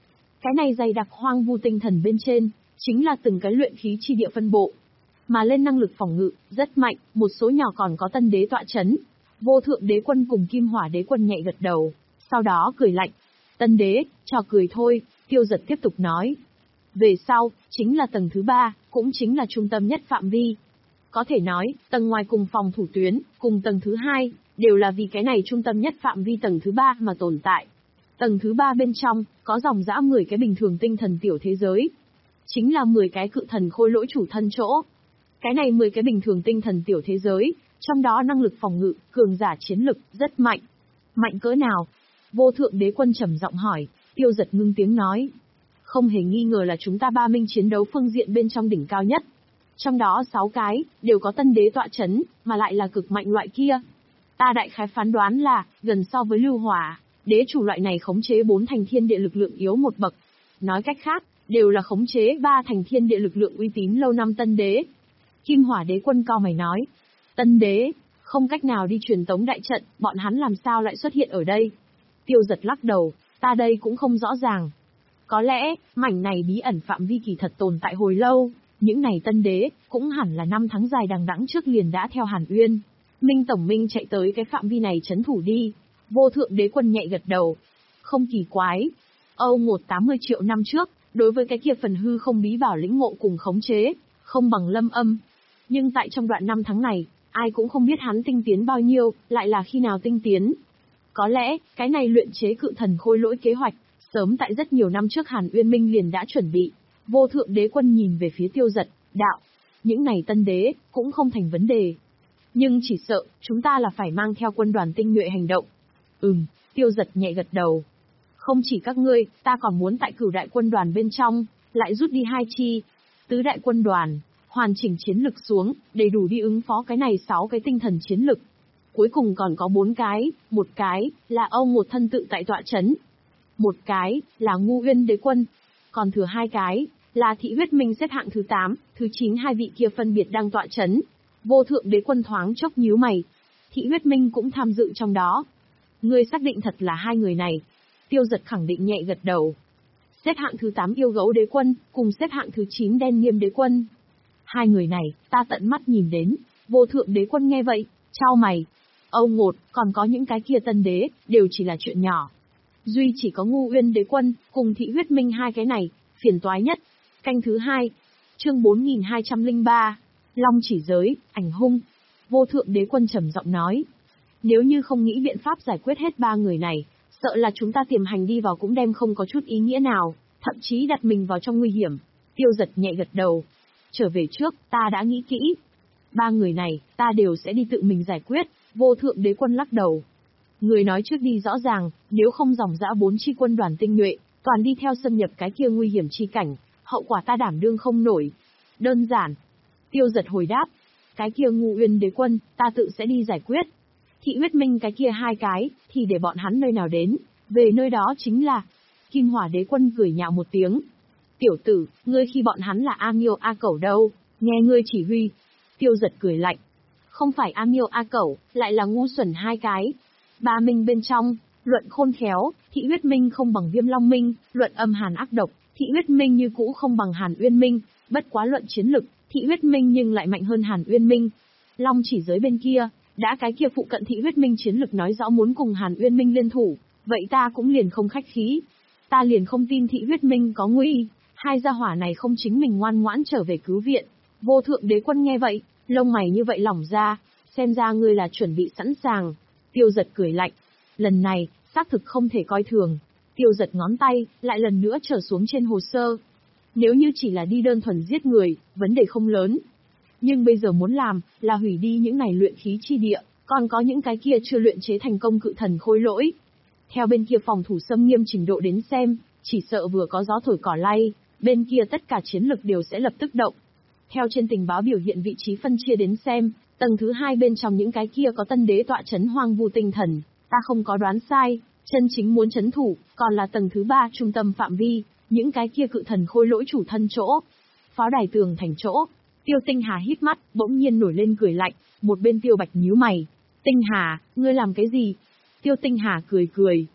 Cái này dày đặc hoang vu tinh thần bên trên, chính là từng cái luyện khí chi địa phân bộ. Mà lên năng lực phòng ngự, rất mạnh, một số nhỏ còn có tân đế tọa chấn. Vô thượng đế quân cùng kim hỏa đế quân nhạy gật đầu, sau đó cười lạnh. Tân đế, trò cười thôi, Tiêu Giật tiếp tục nói. Về sau, chính là tầng thứ ba, cũng chính là trung tâm nhất phạm vi. Có thể nói, tầng ngoài cùng phòng thủ tuyến, cùng tầng thứ hai, đều là vì cái này trung tâm nhất phạm vi tầng thứ ba mà tồn tại. Tầng thứ ba bên trong, có dòng dã mười cái bình thường tinh thần tiểu thế giới. Chính là mười cái cự thần khôi lỗi chủ thân chỗ. Cái này mười cái bình thường tinh thần tiểu thế giới, trong đó năng lực phòng ngự, cường giả chiến lực, rất mạnh. Mạnh cỡ nào? Vô thượng đế quân trầm giọng hỏi, Tiêu Giật ngưng tiếng nói. Không hề nghi ngờ là chúng ta ba minh chiến đấu phương diện bên trong đỉnh cao nhất. Trong đó sáu cái, đều có tân đế tọa chấn, mà lại là cực mạnh loại kia. Ta đại khái phán đoán là, gần so với lưu hỏa, đế chủ loại này khống chế bốn thành thiên địa lực lượng yếu một bậc. Nói cách khác, đều là khống chế ba thành thiên địa lực lượng uy tín lâu năm tân đế. Kim hỏa đế quân cao mày nói. Tân đế, không cách nào đi truyền tống đại trận, bọn hắn làm sao lại xuất hiện ở đây? Tiêu Giật lắc đầu, ta đây cũng không rõ ràng. Có lẽ, mảnh này bí ẩn phạm vi kỳ thật tồn tại hồi lâu, những này tân đế, cũng hẳn là năm tháng dài đằng đẵng trước liền đã theo Hàn Uyên. Minh Tổng Minh chạy tới cái phạm vi này trấn thủ đi. Vô thượng đế quân nhạy gật đầu. Không kỳ quái. Âu một tám mươi triệu năm trước, đối với cái kia phần hư không bí bảo lĩnh ngộ cùng khống chế, không bằng Lâm Âm. Nhưng tại trong đoạn năm tháng này, ai cũng không biết hắn tinh tiến bao nhiêu, lại là khi nào tinh tiến. Có lẽ, cái này luyện chế cự thần khôi lỗi kế hoạch, sớm tại rất nhiều năm trước Hàn Uyên Minh liền đã chuẩn bị. Vô thượng đế quân nhìn về phía Tiêu Giật, đạo. Những này tân đế, cũng không thành vấn đề. Nhưng chỉ sợ, chúng ta là phải mang theo quân đoàn tinh nhuệ hành động. Ừm, Tiêu Giật nhẹ gật đầu. Không chỉ các ngươi, ta còn muốn tại cửu đại quân đoàn bên trong, lại rút đi hai chi. Tứ đại quân đoàn, hoàn chỉnh chiến lực xuống, đầy đủ đi ứng phó cái này sáu cái tinh thần chiến lực. Cuối cùng còn có bốn cái, một cái, là ông một thân tự tại tọa chấn. Một cái, là Ngu Uyên đế quân. Còn thừa hai cái, là Thị Huyết Minh xếp hạng thứ tám, thứ chín hai vị kia phân biệt đang tọa chấn. Vô thượng đế quân thoáng chốc nhíu mày. Thị Huyết Minh cũng tham dự trong đó. Ngươi xác định thật là hai người này. Tiêu Giật khẳng định nhẹ gật đầu. Xếp hạng thứ tám yêu gấu đế quân, cùng xếp hạng thứ chín đen nghiêm đế quân. Hai người này, ta tận mắt nhìn đến. Vô thượng đế quân nghe vậy, chau mày. Âu Ngột, còn có những cái kia tân đế, đều chỉ là chuyện nhỏ. Duy chỉ có Ngu Uyên đế quân, cùng Thị Huyết Minh hai cái này, phiền toái nhất. Canh thứ hai, chương bốn nghìn hai trăm lẻ ba, Long chỉ giới, ảnh hung. Vô thượng đế quân trầm giọng nói. Nếu như không nghĩ biện pháp giải quyết hết ba người này, sợ là chúng ta tiềm hành đi vào cũng đem không có chút ý nghĩa nào, thậm chí đặt mình vào trong nguy hiểm. Tiêu Giật nhẹ gật đầu. Trở về trước, ta đã nghĩ kỹ. Ba người này, ta đều sẽ đi tự mình giải quyết. Vô thượng đế quân lắc đầu. Người nói trước đi rõ ràng, nếu không dòng dã bốn chi quân đoàn tinh nhuệ, toàn đi theo xâm nhập cái kia nguy hiểm chi cảnh, hậu quả ta đảm đương không nổi. Đơn giản. Tiêu Giật hồi đáp. Cái kia Ngu Uyên đế quân, ta tự sẽ đi giải quyết. Thị Huyết Minh cái kia hai cái, thì để bọn hắn nơi nào đến, về nơi đó chính là... Kim hỏa đế quân cười nhạo một tiếng. Tiểu tử, ngươi khi bọn hắn là A Miêu A Cẩu đâu, nghe ngươi chỉ huy. Tiêu Giật cười lạnh. Không phải A Miêu A Cẩu, lại là ngu xuẩn hai cái. Ba minh bên trong, luận khôn khéo, Thị Huyết Minh không bằng Viêm Long Minh, luận âm hàn ác độc, Thị Huyết Minh như cũ không bằng Hàn Uyên Minh, bất quá luận chiến lực, Thị Huyết Minh nhưng lại mạnh hơn Hàn Uyên Minh. Long chỉ giới bên kia, đã cái kia phụ cận Thị Huyết Minh chiến lực nói rõ muốn cùng Hàn Uyên Minh liên thủ, vậy ta cũng liền không khách khí. Ta liền không tin Thị Huyết Minh có nguy, hai gia hỏa này không chính mình ngoan ngoãn trở về cứu viện. Vô thượng đế quân nghe vậy, lông mày như vậy lỏng ra, xem ra ngươi là chuẩn bị sẵn sàng. Tiêu Giật cười lạnh. Lần này, xác thực không thể coi thường. Tiêu Giật ngón tay, lại lần nữa trở xuống trên hồ sơ. Nếu như chỉ là đi đơn thuần giết người, vấn đề không lớn. Nhưng bây giờ muốn làm, là hủy đi những này luyện khí chi địa, còn có những cái kia chưa luyện chế thành công cự thần khôi lỗi. Theo bên kia phòng thủ xâm nghiêm trình độ đến xem, chỉ sợ vừa có gió thổi cỏ lay, bên kia tất cả chiến lực đều sẽ lập tức động. Theo trên tình báo biểu hiện vị trí phân chia đến xem, tầng thứ hai bên trong những cái kia có tân đế tọa chấn hoang vu tinh thần, ta không có đoán sai, chân chính muốn chấn thủ, còn là tầng thứ ba trung tâm phạm vi, những cái kia cự thần khôi lỗi chủ thân chỗ. Pháo đài tường thành chỗ, Tiêu Tinh Hà hít mắt, bỗng nhiên nổi lên cười lạnh, một bên Tiêu Bạch nhíu mày. Tinh Hà, ngươi làm cái gì? Tiêu Tinh Hà cười cười.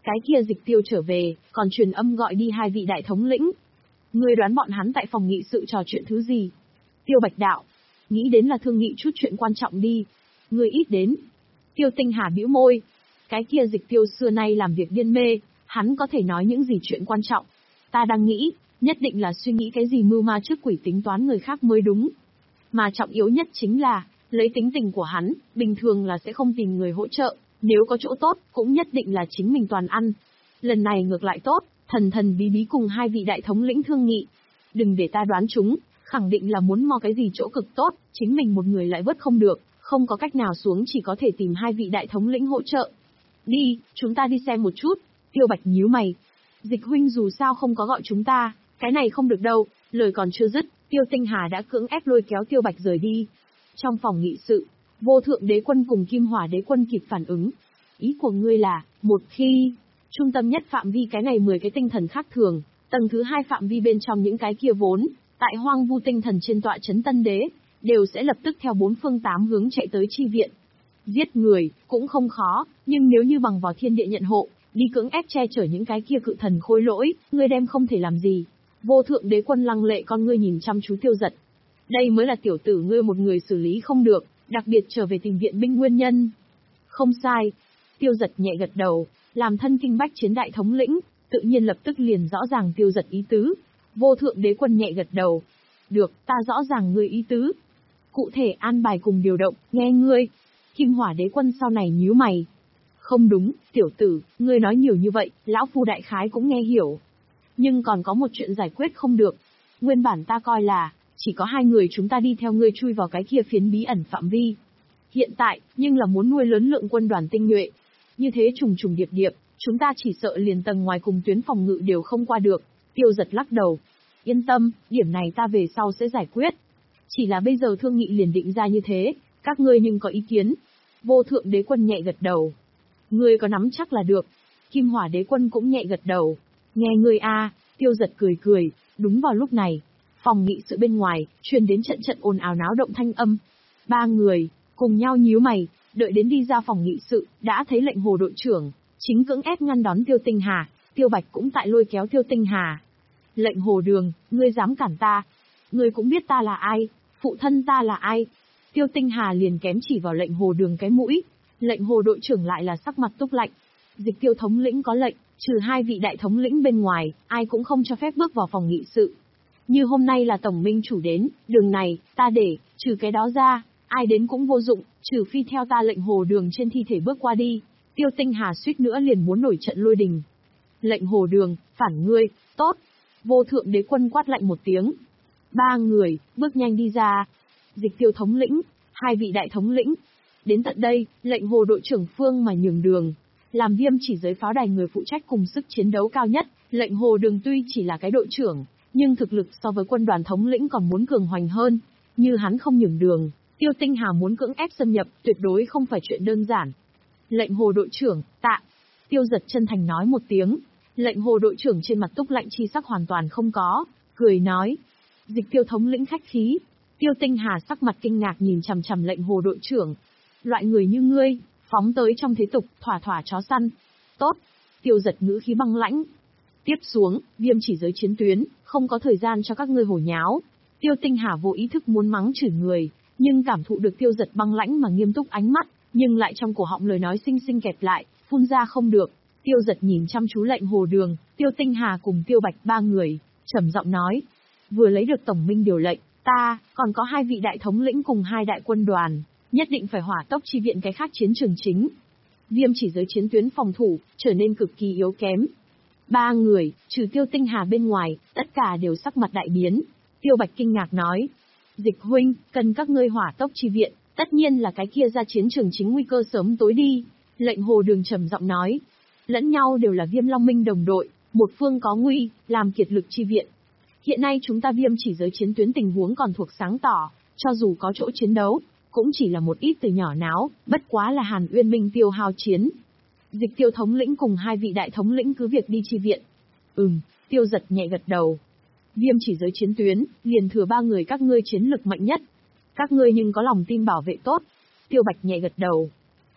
Cái kia Dịch Tiêu trở về, còn truyền âm gọi đi hai vị đại thống lĩnh. Ngươi đoán bọn hắn tại phòng nghị sự trò chuyện thứ gì? Tiêu Bạch đạo. Nghĩ đến là thương nghị chút chuyện quan trọng đi. Ngươi ít đến. Tiêu Tinh Hà bĩu môi. Cái kia Dịch Tiêu xưa nay làm việc điên mê, hắn có thể nói những gì chuyện quan trọng. Ta đang nghĩ, nhất định là suy nghĩ cái gì mưu ma trước quỷ tính toán người khác mới đúng. Mà trọng yếu nhất chính là, lấy tính tình của hắn, bình thường là sẽ không tìm người hỗ trợ, nếu có chỗ tốt, cũng nhất định là chính mình toàn ăn. Lần này ngược lại tốt, thần thần bí bí cùng hai vị đại thống lĩnh thương nghị. Đừng để ta đoán chúng, khẳng định là muốn mò cái gì chỗ cực tốt, chính mình một người lại vớt không được, không có cách nào xuống chỉ có thể tìm hai vị đại thống lĩnh hỗ trợ. Đi, chúng ta đi xem một chút. Tiêu Bạch nhíu mày. Dịch huynh dù sao không có gọi chúng ta, cái này không được đâu. Lời còn chưa dứt, Tiêu Tinh Hà đã cưỡng ép lôi kéo Tiêu Bạch rời đi. Trong phòng nghị sự, Vô Thượng Đế Quân cùng Kim Hỏa Đế Quân kịp phản ứng. Ý của ngươi là, một khi trung tâm nhất phạm vi cái này mười cái tinh thần khác thường, tầng thứ hai phạm vi bên trong những cái kia vốn tại Hoang Vu tinh thần trên tọa trấn Tân Đế, đều sẽ lập tức theo bốn phương tám hướng chạy tới chi viện. Giết người cũng không khó, nhưng nếu như bằng vào thiên địa nhận hộ, đi cưỡng ép che chở những cái kia cự thần khôi lỗi, ngươi đem không thể làm gì. Vô Thượng Đế Quân lăng lệ con ngươi nhìn chăm chú Tiêu Giật. Đây mới là tiểu tử ngươi một người xử lý không được, đặc biệt trở về tìm viện binh nguyên nhân. Không sai. Tiêu Giật nhẹ gật đầu, làm thân kinh bách chiến đại thống lĩnh, tự nhiên lập tức liền rõ ràng Tiêu Giật ý tứ. Vô Thượng Đế Quân nhẹ gật đầu. Được, ta rõ ràng ngươi ý tứ. Cụ thể an bài cùng điều động, nghe ngươi. Kim Hỏa Đế Quân sau này nhíu mày. Không đúng, tiểu tử, ngươi nói nhiều như vậy, lão phu đại khái cũng nghe hiểu. Nhưng còn có một chuyện giải quyết không được. Nguyên bản ta coi là, chỉ có hai người chúng ta đi theo ngươi chui vào cái kia phiến bí ẩn phạm vi. Hiện tại, nhưng là muốn nuôi lớn lượng quân đoàn tinh nhuệ. Như thế trùng trùng điệp điệp, chúng ta chỉ sợ liền tầng ngoài cùng tuyến phòng ngự đều không qua được. Tiêu Giật lắc đầu. Yên tâm, điểm này ta về sau sẽ giải quyết. Chỉ là bây giờ thương nghị liền định ra như thế, các ngươi nhưng có ý kiến. Vô Thượng Đế Quân nhẹ gật đầu. Ngươi có nắm chắc là được. Kim Hỏa Đế Quân cũng nhẹ gật đầu. Nghe ngươi a. Tiêu Giật cười cười. Đúng vào lúc này, phòng nghị sự bên ngoài truyền đến trận trận ồn ào náo động thanh âm. Ba người cùng nhau nhíu mày, đợi đến đi ra phòng nghị sự, đã thấy lệnh Hồ đội trưởng chính cưỡng ép ngăn đón Tiêu Tinh Hà, Tiêu Bạch cũng tại lôi kéo Tiêu Tinh Hà. Lệnh Hồ Đường, ngươi dám cản ta? Ngươi cũng biết ta là ai, phụ thân ta là ai? Tiêu Tinh Hà liền kém chỉ vào lệnh Hồ Đường cái mũi. Lệnh Hồ đội trưởng lại là sắc mặt túc lạnh. Dịch Tiêu thống lĩnh có lệnh, trừ hai vị đại thống lĩnh bên ngoài, ai cũng không cho phép bước vào phòng nghị sự. Như hôm nay là tổng minh chủ đến, đường này, ta để, trừ cái đó ra, ai đến cũng vô dụng, trừ phi theo ta lệnh Hồ Đường trên thi thể bước qua đi. Tiêu Tinh Hà suýt nữa liền muốn nổi trận lôi đình. Lệnh Hồ Đường, phản ngươi, tốt. Vô Thượng Đế Quân quát lạnh một tiếng. Ba người, bước nhanh đi ra. Dịch Tiêu thống lĩnh, hai vị đại thống lĩnh. Đến tận đây, lệnh Hồ đội trưởng Phương mà nhường đường. Làm Viêm Chỉ Giới pháo đài người phụ trách cùng sức chiến đấu cao nhất, lệnh Hồ Đường tuy chỉ là cái đội trưởng, nhưng thực lực so với quân đoàn thống lĩnh còn muốn cường hoành hơn. Như hắn không nhường đường, Tiêu Tinh Hà muốn cưỡng ép xâm nhập, tuyệt đối không phải chuyện đơn giản. Lệnh Hồ đội trưởng, tạ. Tiêu Giật chân thành nói một tiếng. Lệnh Hồ đội trưởng trên mặt túc lạnh chi sắc hoàn toàn không có, cười nói. Dịch Tiêu thống lĩnh khách khí. Tiêu Tinh Hà sắc mặt kinh ngạc nhìn chằm chằm lệnh Hồ đội trưởng. Loại người như ngươi, phóng tới trong thế tục, thỏa thỏa chó săn. Tốt. Tiêu Giật ngữ khí băng lãnh. Tiếp xuống, Viêm Chỉ Giới chiến tuyến, không có thời gian cho các ngươi hổ nháo. Tiêu Tinh Hà vô ý thức muốn mắng chửi người, nhưng cảm thụ được Tiêu Giật băng lãnh mà nghiêm túc ánh mắt, nhưng lại trong cổ họng lời nói xinh xinh kẹp lại, phun ra không được. Tiêu Giật nhìn chăm chú lệnh Hồ Đường, Tiêu Tinh Hà cùng Tiêu Bạch ba người, trầm giọng nói. Vừa lấy được tổng minh điều lệnh, ta, còn có hai vị đại thống lĩnh cùng hai đại quân đoàn, nhất định phải hỏa tốc chi viện cái khác chiến trường chính. Viêm Chỉ Giới chiến tuyến phòng thủ, trở nên cực kỳ yếu kém. Ba người, trừ Tiêu Tinh Hà bên ngoài, tất cả đều sắc mặt đại biến. Tiêu Bạch kinh ngạc nói. Dịch huynh, cần các ngươi hỏa tốc chi viện, tất nhiên là cái kia ra chiến trường chính nguy cơ sớm tối đi. Lệnh Hồ Đường trầm giọng nói. Lẫn nhau đều là Viêm Long Minh đồng đội, một phương có nguy, làm kiệt lực chi viện. Hiện nay chúng ta Viêm Chỉ Giới chiến tuyến tình huống còn thuộc sáng tỏ, cho dù có chỗ chiến đấu, cũng chỉ là một ít từ nhỏ náo, bất quá là Hàn Uyên Minh tiêu hao chiến. Dịch Tiêu thống lĩnh cùng hai vị đại thống lĩnh cứ việc đi chi viện. Ừm, Tiêu Giật nhẹ gật đầu. Viêm Chỉ Giới chiến tuyến, liền thừa ba người các ngươi chiến lực mạnh nhất. Các ngươi nhưng có lòng tin bảo vệ tốt. Tiêu Bạch nhẹ gật đầu.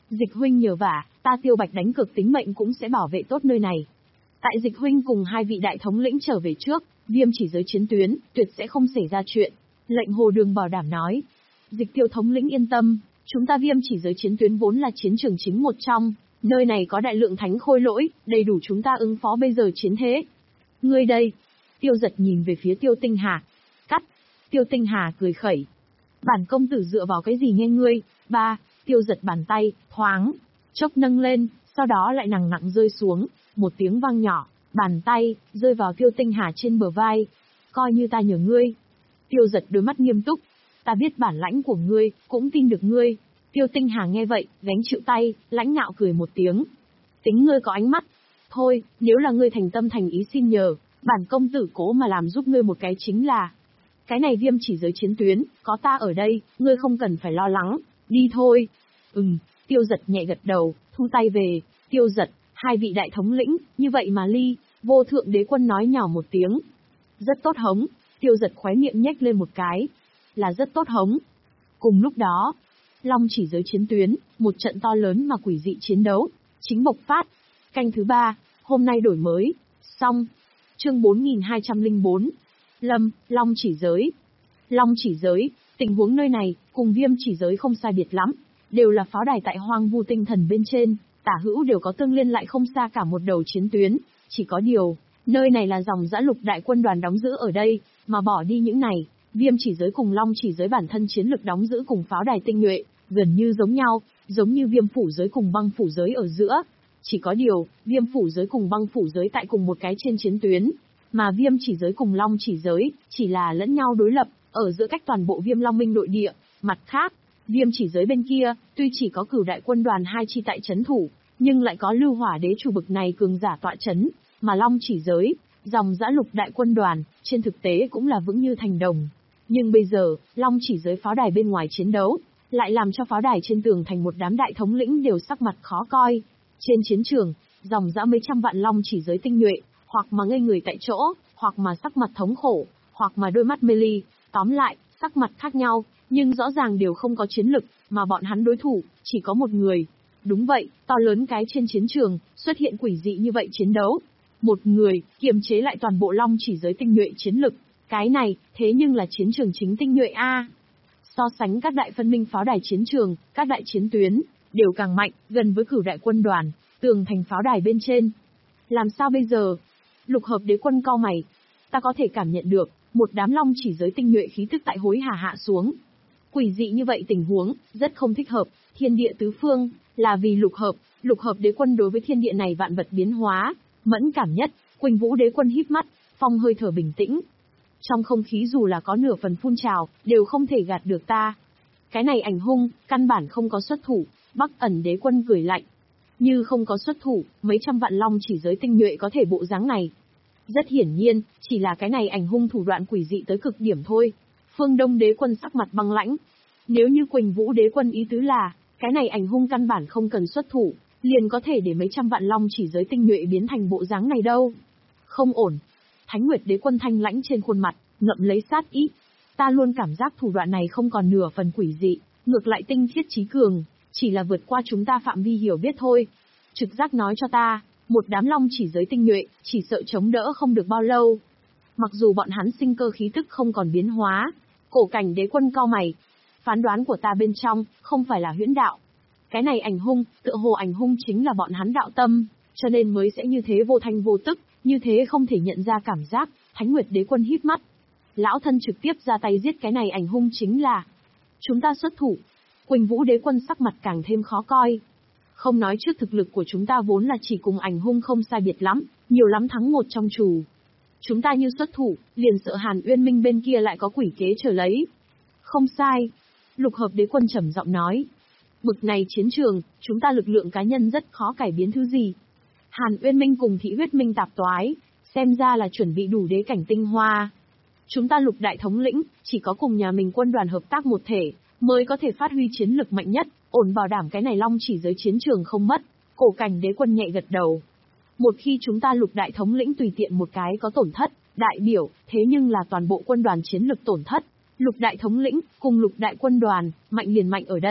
Dịch huynh nhờ vả, ta Tiêu Bạch đánh cược tính mệnh cũng sẽ bảo vệ tốt nơi này. Tại Dịch huynh cùng hai vị đại thống lĩnh trở về trước, Viêm chỉ giới chiến tuyến, tuyệt sẽ không xảy ra chuyện. Lệnh Hồ Đường bảo đảm nói. Dịch Tiêu thống lĩnh yên tâm, chúng ta Viêm chỉ giới chiến tuyến vốn là chiến trường chính một trong, nơi này có đại lượng thánh khôi lỗi, đầy đủ chúng ta ứng phó bây giờ chiến thế. Ngươi đây. Tiêu Giật nhìn về phía Tiêu Tinh Hà. Cắt. Tiêu Tinh Hà cười khẩy. Bản công tử dựa vào cái gì nghe ngươi? Ba. Tiêu Giật bàn tay, thoáng, chốc nâng lên, sau đó lại nặng nặng rơi xuống, một tiếng vang nhỏ, bàn tay, rơi vào Tiêu Tinh Hà trên bờ vai. Coi như ta nhờ ngươi. Tiêu Giật đôi mắt nghiêm túc. Ta biết bản lãnh của ngươi, cũng tin được ngươi. Tiêu Tinh Hà nghe vậy, gánh chịu tay, lãnh ngạo cười một tiếng. Tính ngươi có ánh mắt. Thôi, nếu là ngươi thành tâm thành ý xin nhờ, bản công tử cố mà làm giúp ngươi một cái chính là. Cái này Viêm chỉ giới chiến tuyến, có ta ở đây, ngươi không cần phải lo lắng. Đi thôi. Ừm, Tiêu Giật nhẹ gật đầu, thu tay về. Tiêu Giật, hai vị đại thống lĩnh, như vậy mà ly. Vô thượng đế quân nói nhỏ một tiếng. Rất tốt hống. Tiêu Giật khóe miệng nhếch lên một cái. Là rất tốt hống. Cùng lúc đó, Long chỉ giới chiến tuyến, một trận to lớn mà quỷ dị chiến đấu, chính bộc phát. Canh thứ ba, hôm nay đổi mới. Xong. Chương bốn nghìn hai trăm lẻ bốn. Lâm, Long chỉ giới. Long chỉ giới, tình huống nơi này, cùng Viêm chỉ giới không sai biệt lắm. Đều là pháo đài tại Hoang Vu Tinh Thần bên trên, tả hữu đều có tương liên lại không xa cả một đầu chiến tuyến. Chỉ có điều, nơi này là dòng dã lục đại quân đoàn đóng giữ ở đây, mà bỏ đi những này, Viêm chỉ giới cùng Long chỉ giới bản thân chiến lực đóng giữ cùng pháo đài tinh nhuệ, gần như giống nhau, giống như Viêm phủ giới cùng Băng phủ giới ở giữa. Chỉ có điều, Viêm phủ giới cùng Băng phủ giới tại cùng một cái trên chiến tuyến, mà Viêm chỉ giới cùng Long chỉ giới chỉ là lẫn nhau đối lập, ở giữa cách toàn bộ Viêm Long Minh nội địa. Mặt khác, Viêm chỉ giới bên kia, tuy chỉ có Cửu đại quân đoàn hai chi tại trấn thủ, nhưng lại có Lưu Hỏa đế chủ bực này cường giả tọa trấn, mà Long chỉ giới, dòng dã lục đại quân đoàn, trên thực tế cũng là vững như thành đồng. Nhưng bây giờ, Long chỉ giới pháo đài bên ngoài chiến đấu, lại làm cho pháo đài trên tường thành một đám đại thống lĩnh đều sắc mặt khó coi. Trên chiến trường, dòng dã mấy trăm vạn Long chỉ giới tinh nhuệ, hoặc mà ngây người tại chỗ, hoặc mà sắc mặt thống khổ, hoặc mà đôi mắt mê ly, tóm lại, sắc mặt khác nhau, nhưng rõ ràng đều không có chiến lực, mà bọn hắn đối thủ, chỉ có một người. Đúng vậy, to lớn cái trên chiến trường, xuất hiện quỷ dị như vậy chiến đấu. Một người, kiềm chế lại toàn bộ Long chỉ giới tinh nhuệ chiến lực. Cái này, thế nhưng là chiến trường chính tinh nhuệ A. So sánh các đại phân minh pháo đài chiến trường, các đại chiến tuyến, đều càng mạnh, gần với Cửu đại quân đoàn, tường thành pháo đài bên trên. Làm sao bây giờ? Lục hợp đế quân cau mày. Ta có thể cảm nhận được, một đám Long chỉ giới tinh nhuệ khí tức tại hối hả hạ xuống. Quỷ dị như vậy tình huống, rất không thích hợp, thiên địa tứ phương, là vì lục hợp, lục hợp đế quân đối với thiên địa này vạn vật biến hóa, mẫn cảm nhất. Quỳnh Vũ đế quân híp mắt, phong hơi thở bình tĩnh. Trong không khí dù là có nửa phần phun trào, đều không thể gạt được ta. Cái này ảnh hung, căn bản không có xuất thủ. Bắc ẩn đế quân cười lạnh. Như không có xuất thủ, mấy trăm vạn Long chỉ giới tinh nhuệ có thể bộ dáng này. Rất hiển nhiên, chỉ là cái này ảnh hung thủ đoạn quỷ dị tới cực điểm thôi. Phương Đông đế quân sắc mặt băng lãnh. Nếu như Quỳnh Vũ đế quân ý tứ là, cái này ảnh hung căn bản không cần xuất thủ, liền có thể để mấy trăm vạn Long chỉ giới tinh nhuệ biến thành bộ dáng này đâu. Không ổn. Thánh Nguyệt đế quân thanh lãnh trên khuôn mặt, ngậm lấy sát ý. Ta luôn cảm giác thủ đoạn này không còn nửa phần quỷ dị, ngược lại tinh khiết trí cường, chỉ là vượt qua chúng ta phạm vi hiểu biết thôi. Trực giác nói cho ta, một đám Long chỉ giới tinh nhuệ, chỉ sợ chống đỡ không được bao lâu. Mặc dù bọn hắn sinh cơ khí tức không còn biến hóa, Cổ Cảnh đế quân cau mày. Phán đoán của ta bên trong, không phải là huyễn đạo. Cái này ảnh hung, tựa hồ ảnh hung chính là bọn hắn đạo tâm, cho nên mới sẽ như thế vô thanh vô tức, như thế không thể nhận ra cảm giác. Thánh Nguyệt đế quân híp mắt. Lão thân trực tiếp ra tay giết cái này ảnh hung chính là chúng ta xuất thủ. Quỳnh Vũ đế quân sắc mặt càng thêm khó coi. Không nói trước thực lực của chúng ta vốn là chỉ cùng ảnh hung không sai biệt lắm, nhiều lắm thắng một trong trù. Chúng ta như xuất thủ, liền sợ Hàn Uyên Minh bên kia lại có quỷ kế chờ lấy. Không sai. Lục hợp đế quân trầm giọng nói. Bực này chiến trường, chúng ta lực lượng cá nhân rất khó cải biến thứ gì. Hàn Uyên Minh cùng Thị Huyết Minh tạp toái, xem ra là chuẩn bị đủ đế cảnh tinh hoa. Chúng ta lục đại thống lĩnh, chỉ có cùng nhà mình quân đoàn hợp tác một thể, mới có thể phát huy chiến lực mạnh nhất, ổn bảo đảm cái này Long chỉ giới chiến trường không mất. Cổ Cảnh đế quân nhẹ gật đầu. Một khi chúng ta lục đại thống lĩnh tùy tiện một cái có tổn thất, đại biểu, thế nhưng là toàn bộ quân đoàn chiến lực tổn thất. Lục đại thống lĩnh, cùng lục đại quân đoàn, mạnh liền mạnh ở đây,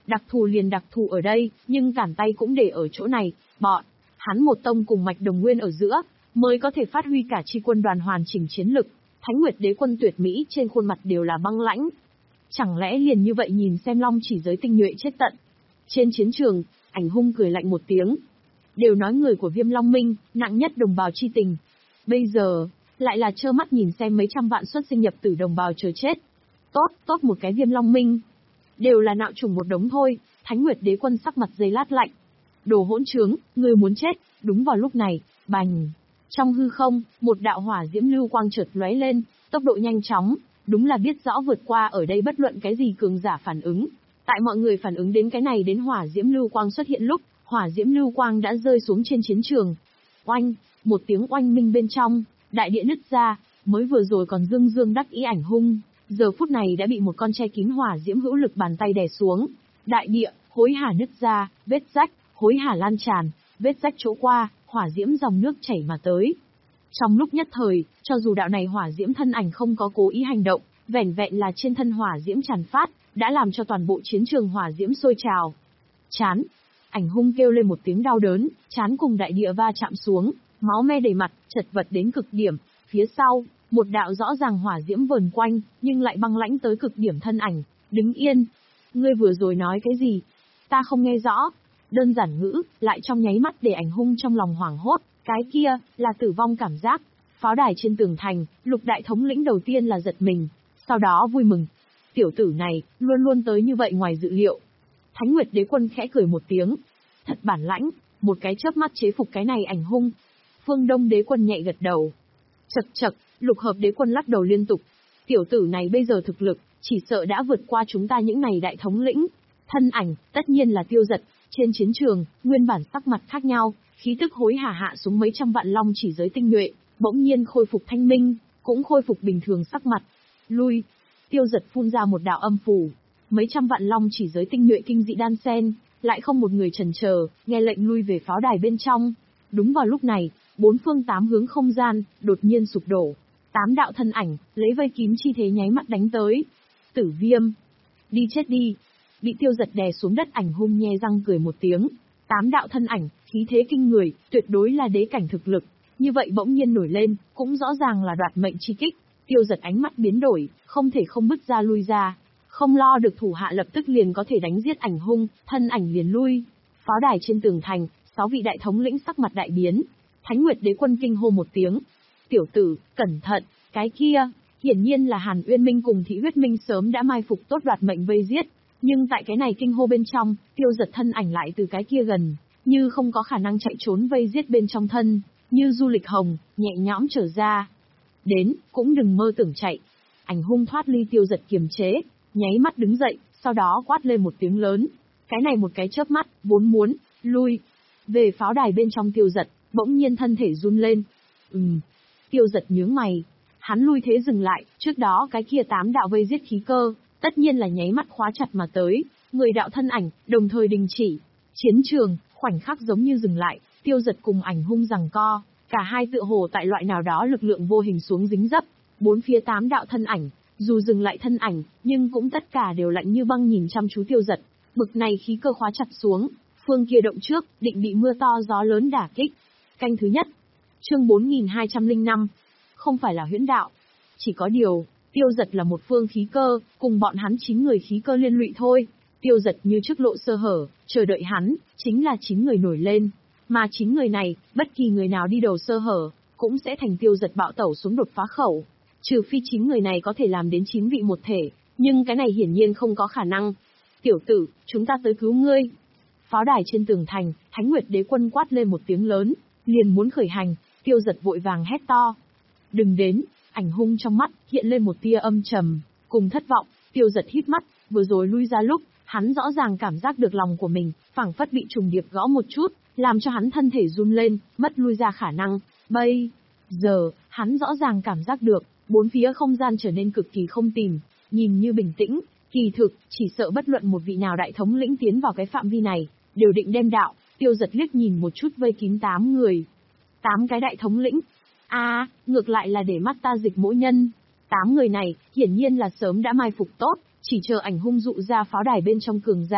Đặc thù liền đặc thù ở đây, nhưng cản tay cũng để ở chỗ này, bọn hắn một tông cùng mạch đồng nguyên ở giữa, mới có thể phát huy cả chi quân đoàn hoàn chỉnh chiến lực. Thánh Nguyệt Đế Quân tuyệt mỹ trên khuôn mặt đều là băng lãnh. Chẳng lẽ liền như vậy nhìn xem Long Chỉ giới tinh nhuệ chết tận? Trên chiến trường, Ảnh Hung cười lạnh một tiếng. Đều nói người của Viêm Long Minh, nặng nhất đồng bào chi tình. Bây giờ, lại là trơ mắt nhìn xem mấy trăm vạn xuất sinh nhập tử đồng bào chờ chết. Tốt, tốt một cái Viêm Long Minh. Đều là nạo trùng một đống thôi. Thánh Nguyệt Đế Quân sắc mặt giây lát lạnh. Đồ hỗn trướng, người muốn chết. Đúng vào lúc này, bành. Trong hư không, một đạo hỏa diễm lưu quang chợt lóe lên, tốc độ nhanh chóng, đúng là biết rõ vượt qua ở đây bất luận cái gì cường giả phản ứng. Tại mọi người phản ứng đến cái này đến hỏa diễm lưu quang xuất hiện lúc, hỏa diễm lưu quang đã rơi xuống trên chiến trường. Oanh, một tiếng oanh minh bên trong, đại địa nứt ra, mới vừa rồi còn dương dương đắc ý Ảnh Hung, giờ phút này đã bị một con che kín hỏa diễm hữu lực bàn tay đè xuống. Đại địa, hối hả nứt ra, vết rách, hối hả lan tràn, vết rách chỗ qua, hỏa diễm dòng nước chảy mà tới. Trong lúc nhất thời, cho dù đạo này hỏa diễm thân ảnh không có cố ý hành động, vẻn vẹn là trên thân hỏa diễm tràn phát, đã làm cho toàn bộ chiến trường hỏa diễm sôi trào. Chán! Ảnh Hung kêu lên một tiếng đau đớn, chán cùng đại địa va chạm xuống, máu me đầy mặt, chật vật đến cực điểm. Phía sau, một đạo rõ ràng hỏa diễm vờn quanh, nhưng lại băng lãnh tới cực điểm thân ảnh, đứng yên. Ngươi vừa rồi nói cái gì? Ta không nghe rõ. Đơn giản ngữ, lại trong nháy mắt để Ảnh Hung trong lòng hoảng hốt, cái kia, là tử vong cảm giác. Pháo đài trên tường thành, Lục đại thống lĩnh đầu tiên là giật mình, sau đó vui mừng. Tiểu tử này, luôn luôn tới như vậy ngoài dự liệu. Thánh Nguyệt Đế Quân khẽ cười một tiếng. Thật bản lãnh, một cái chớp mắt chế phục cái này Ảnh Hung. Phương Đông Đế Quân nhẹ gật đầu. Chậc chậc, Lục Hợp Đế Quân lắc đầu liên tục. Tiểu tử này bây giờ thực lực, chỉ sợ đã vượt qua chúng ta những này đại thống lĩnh. Thân ảnh, tất nhiên là Tiêu Dật. Trên chiến trường, nguyên bản sắc mặt khác nhau, khí tức hối hả hạ xuống mấy trăm vạn Long Chỉ giới tinh nhuệ, bỗng nhiên khôi phục thanh minh, cũng khôi phục bình thường sắc mặt. Lui! Tiêu Dật phun ra một đạo âm phù. Mấy trăm vạn Long Chỉ giới tinh nhuệ kinh dị đan sen, lại không một người chần chờ, nghe lệnh lui về pháo đài bên trong. Đúng vào lúc này, bốn phương tám hướng không gian, đột nhiên sụp đổ. Tám đạo thân ảnh, lấy vây kín chi thế nháy mắt đánh tới. Tử Viêm! Đi chết đi! Bị Tiêu Dật đè xuống đất, Ảnh Hung nhe răng cười một tiếng. Tám đạo thân ảnh, khí thế kinh người, tuyệt đối là đế cảnh thực lực. Như vậy bỗng nhiên nổi lên, cũng rõ ràng là đoạt mệnh chi kích. Tiêu Dật ánh mắt biến đổi, không thể không bứt ra lui ra. Không lo được thủ hạ lập tức liền có thể đánh giết Ảnh Hung, thân ảnh liền lui. Pháo đài trên tường thành, sáu vị đại thống lĩnh sắc mặt đại biến. Thánh Nguyệt Đế Quân kinh hô một tiếng. Tiểu tử, cẩn thận, cái kia, hiển nhiên là Hàn Uyên Minh cùng Thị Huyết Minh sớm đã mai phục tốt đoạt mệnh vây giết. Nhưng tại cái này kinh hô bên trong, Tiêu Dật thân ảnh lại từ cái kia gần, như không có khả năng chạy trốn vây giết bên trong thân, như du lịch hồng, nhẹ nhõm trở ra. Đến, cũng đừng mơ tưởng chạy. Ảnh Hung thoát ly Tiêu Dật kiềm chế, nháy mắt đứng dậy, sau đó quát lên một tiếng lớn. Cái này một cái chớp mắt, vốn muốn, lui. Về pháo đài bên trong Tiêu Dật, bỗng nhiên thân thể run lên. Ừm. Tiêu Dật nhướng mày. Hắn lui thế dừng lại, trước đó cái kia tám đạo vây giết khí cơ, tất nhiên là nháy mắt khóa chặt mà tới, người đạo thân ảnh, đồng thời đình chỉ. Chiến trường, khoảnh khắc giống như dừng lại, Tiêu Dật cùng Ảnh Hung giằng co, cả hai tựa hồ tại loại nào đó lực lượng vô hình xuống dính dấp. Bốn phía tám đạo thân ảnh, dù dừng lại thân ảnh, nhưng cũng tất cả đều lạnh như băng nhìn chăm chú Tiêu Dật. Bực này khí cơ khóa chặt xuống, phương kia động trước, định bị mưa to gió lớn đả kích. Canh thứ nhất. Chương bốn nghìn hai trăm lẻ năm. Không phải là huyễn đạo. Chỉ có điều, Tiêu Dật là một phương khí cơ, cùng bọn hắn chín người khí cơ liên lụy thôi. Tiêu Dật như trước lộ sơ hở, chờ đợi hắn, chính là chín người nổi lên. Mà chín người này, bất kỳ người nào đi đầu sơ hở, cũng sẽ thành Tiêu Dật bạo tẩu xuống đột phá khẩu. Trừ phi chín người này có thể làm đến chín vị một thể, nhưng cái này hiển nhiên không có khả năng. Tiểu tử, chúng ta tới cứu ngươi. Pháo đài trên tường thành, Thánh Nguyệt Đế Quân quát lên một tiếng lớn, liền muốn khởi hành. Tiêu Dật vội vàng hét to. Đừng đến. Ảnh Hung trong mắt hiện lên một tia âm trầm, cùng thất vọng. Tiêu Dật hít mắt, vừa rồi lui ra lúc, hắn rõ ràng cảm giác được lòng của mình, phảng phất bị trùng điệp gõ một chút, làm cho hắn thân thể run lên, mất lui ra khả năng. Bây giờ, hắn rõ ràng cảm giác được, bốn phía không gian trở nên cực kỳ không tìm, nhìn như bình tĩnh, kỳ thực, chỉ sợ bất luận một vị nào đại thống lĩnh tiến vào cái phạm vi này, đều định đem đạo. Tiêu Dật liếc nhìn một chút vây kín tám người. Tám cái đại thống lĩnh. A, à, ngược lại là để mắt ta dịch mỗi nhân. Tám người này, hiển nhiên là sớm đã mai phục tốt, chỉ chờ Ảnh Hung dụ ra pháo đài bên trong cường giả.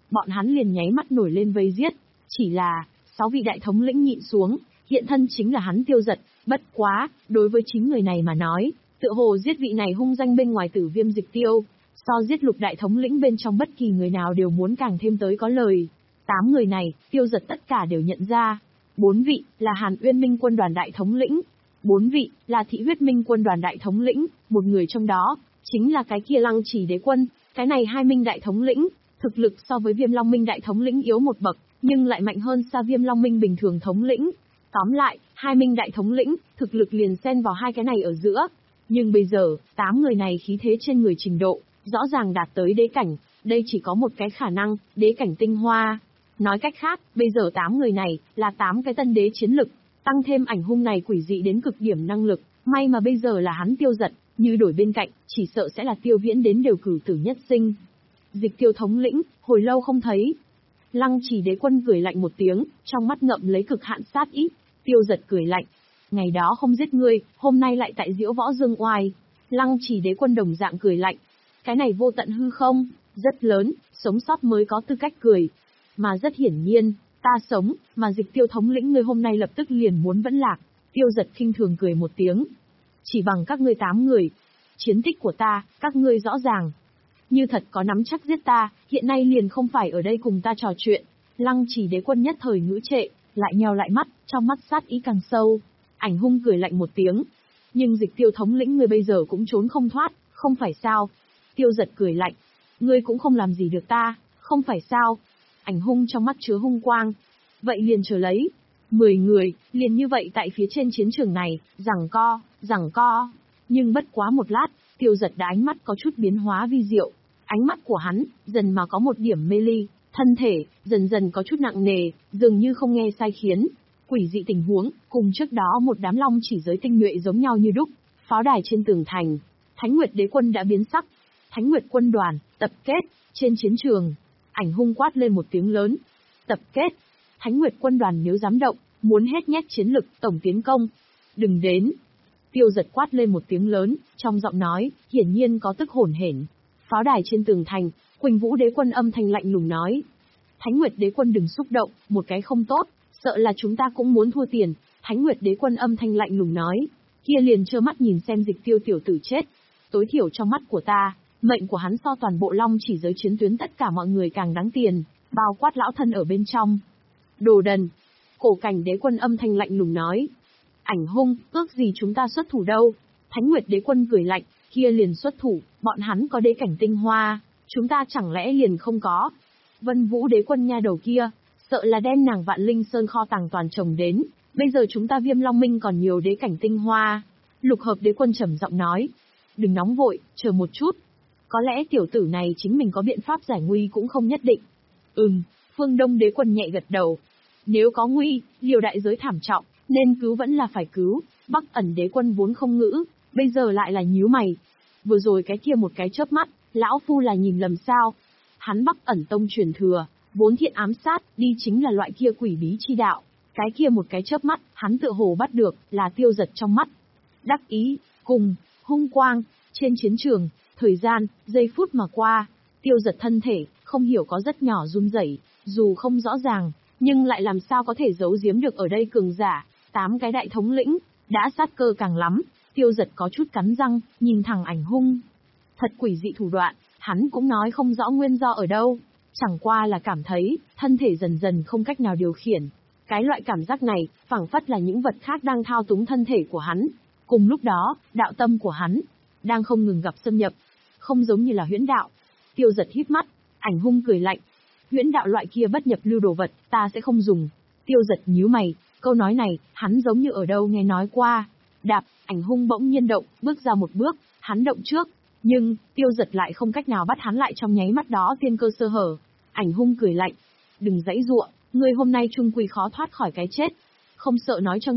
bọn hắn liền nháy mắt nổi lên vây giết. Chỉ là, sáu vị đại thống lĩnh nhịn xuống, hiện thân chính là hắn Tiêu Dật, bất quá, đối với chính người này mà nói, tựa hồ giết vị này hung danh bên ngoài Tử Viêm Dịch Tiêu, so giết lục đại thống lĩnh bên trong bất kỳ người nào đều muốn càng thêm tới có lời. Tám người này, Tiêu Dật tất cả đều nhận ra. Bốn vị, là Hàn Uyên Minh quân đoàn đại thống lĩnh. Bốn vị, là Thị Huyết Minh quân đoàn đại thống lĩnh, một người trong đó, chính là cái kia Lăng Chỉ Đế Quân, cái này hai minh đại thống lĩnh, thực lực so với Viêm Long Minh đại thống lĩnh yếu một bậc, nhưng lại mạnh hơn xa Viêm Long Minh bình thường thống lĩnh. Tóm lại, hai minh đại thống lĩnh, thực lực liền xen vào hai cái này ở giữa. Nhưng bây giờ, tám người này khí thế trên người trình độ, rõ ràng đạt tới đế cảnh, đây chỉ có một cái khả năng, đế cảnh tinh hoa. Nói cách khác, bây giờ tám người này, là tám cái tân đế chiến lực, tăng thêm ảnh hung này quỷ dị đến cực điểm năng lực, may mà bây giờ là hắn Tiêu Dật, như đổi bên cạnh, chỉ sợ sẽ là Tiêu Viễn đến đều cử tử nhất sinh. Dịch Tiêu thống lĩnh, hồi lâu không thấy. Lăng Chỉ Đế Quân cười lạnh một tiếng, trong mắt ngậm lấy cực hạn sát ý. Tiêu Dật cười lạnh, ngày đó không giết ngươi, hôm nay lại tại diễu võ dương oai. Lăng Chỉ Đế Quân đồng dạng cười lạnh, cái này vô tận hư không, rất lớn, sống sót mới có tư cách cười. Mà rất hiển nhiên, ta sống, mà Dịch Tiêu thống lĩnh ngươi hôm nay lập tức liền muốn vẫn lạc. Tiêu Dật khinh thường cười một tiếng, chỉ bằng các ngươi tám người, chiến tích của ta, các ngươi rõ ràng. Như thật có nắm chắc giết ta, hiện nay liền không phải ở đây cùng ta trò chuyện. Lăng Chỉ Đế Quân nhất thời ngữ trệ, lại nheo lại mắt, trong mắt sát ý càng sâu. Ảnh hung cười lạnh một tiếng. Nhưng Dịch Tiêu thống lĩnh ngươi bây giờ cũng trốn không thoát, không phải sao? Tiêu Dật cười lạnh. Ngươi cũng không làm gì được ta, không phải sao? Ảnh hung trong mắt chứa hung quang. Vậy liền chờ lấy. Mười người, liền như vậy tại phía trên chiến trường này, giằng co, giằng co. Nhưng bất quá một lát, Tiêu Dật đã ánh mắt có chút biến hóa vi diệu. Ánh mắt của hắn, dần mà có một điểm mê ly, thân thể, dần dần có chút nặng nề, dường như không nghe sai khiến. Quỷ dị tình huống, cùng trước đó một đám long chỉ giới tinh nhuệ giống nhau như đúc. Pháo đài trên tường thành, Thánh Nguyệt Đế Quân đã biến sắc. Thánh Nguyệt quân đoàn, tập kết, trên chiến trường. Ảnh hung quát lên một tiếng lớn. Tập kết. Thánh Nguyệt quân đoàn nếu dám động, muốn hết nhét chiến lực, tổng tiến công. Đừng đến. Tiêu Dật quát lên một tiếng lớn, trong giọng nói, hiển nhiên có tức hổn hển. Pháo đài trên tường thành, Quỳnh Vũ Đế Quân âm thanh lạnh lùng nói. Thánh Nguyệt Đế Quân đừng xúc động, một cái không tốt, sợ là chúng ta cũng muốn thua tiền. Thánh Nguyệt Đế Quân âm thanh lạnh lùng nói. Kia liền trơ mắt nhìn xem Dịch Tiêu tiểu tử chết. Tối thiểu trong mắt của ta, mệnh của hắn so toàn bộ long chỉ giới chiến tuyến tất cả mọi người càng đáng tiền, bao quát lão thân ở bên trong. Đồ đần. Cổ Cảnh Đế Quân âm thanh lạnh lùng nói. Ảnh hung, ước gì chúng ta xuất thủ đâu. Thánh Nguyệt Đế Quân cười lạnh, kia liền xuất thủ, bọn hắn có đế cảnh tinh hoa, chúng ta chẳng lẽ liền không có. Vân Vũ Đế Quân nha đầu kia, sợ là đem nàng Vạn Linh Sơn kho tàng toàn trồng đến, bây giờ chúng ta Viêm Long Minh còn nhiều đế cảnh tinh hoa. Lục Hợp Đế Quân trầm giọng nói, đừng nóng vội, chờ một chút. Có lẽ tiểu tử này chính mình có biện pháp giải nguy cũng không nhất định. Ừm, Phương Đông Đế Quân nhẹ gật đầu. Nếu có nguy, liều đại giới thảm trọng, nên cứu vẫn là phải cứu. Bắc Ẩn Đế Quân vốn không ngữ, bây giờ lại là nhíu mày. Vừa rồi cái kia một cái chớp mắt, lão phu là nhìn lầm sao? Hắn Bắc Ẩn Tông truyền thừa, vốn thiện ám sát, đi chính là loại kia quỷ bí chi đạo. Cái kia một cái chớp mắt, hắn tựa hồ bắt được, là Tiêu Dật trong mắt. Đắc ý, cùng, hung quang, trên chiến trường, thời gian, giây phút mà qua, Tiêu Dật thân thể, không hiểu có rất nhỏ run rẩy, dù không rõ ràng, nhưng lại làm sao có thể giấu giếm được ở đây cường giả, tám cái đại thống lĩnh, đã sát cơ càng lắm. Tiêu Dật có chút cắn răng, nhìn thẳng ảnh hung. Thật quỷ dị thủ đoạn, hắn cũng nói không rõ nguyên do ở đâu. Chẳng qua là cảm thấy, thân thể dần dần không cách nào điều khiển. Cái loại cảm giác này, phảng phất là những vật khác đang thao túng thân thể của hắn. Cùng lúc đó, đạo tâm của hắn, đang không ngừng gặp xâm nhập. Không giống như là huyễn đạo. Tiêu Dật híp mắt, ảnh hung cười lạnh. Huyễn đạo loại kia bất nhập lưu đồ vật, ta sẽ không dùng. Tiêu Dật nhíu mày, câu nói này, hắn giống như ở đâu nghe nói qua. Đạp, ảnh hung bỗng nhiên động, bước ra một bước, hắn động trước. Nhưng, Tiêu Dật lại không cách nào bắt hắn lại trong nháy mắt đó tiên cơ sơ hở. Ảnh hung cười lạnh. Đừng giãy giụa, ngươi hôm nay chung quy khó thoát khỏi cái chết. Không sợ nói cho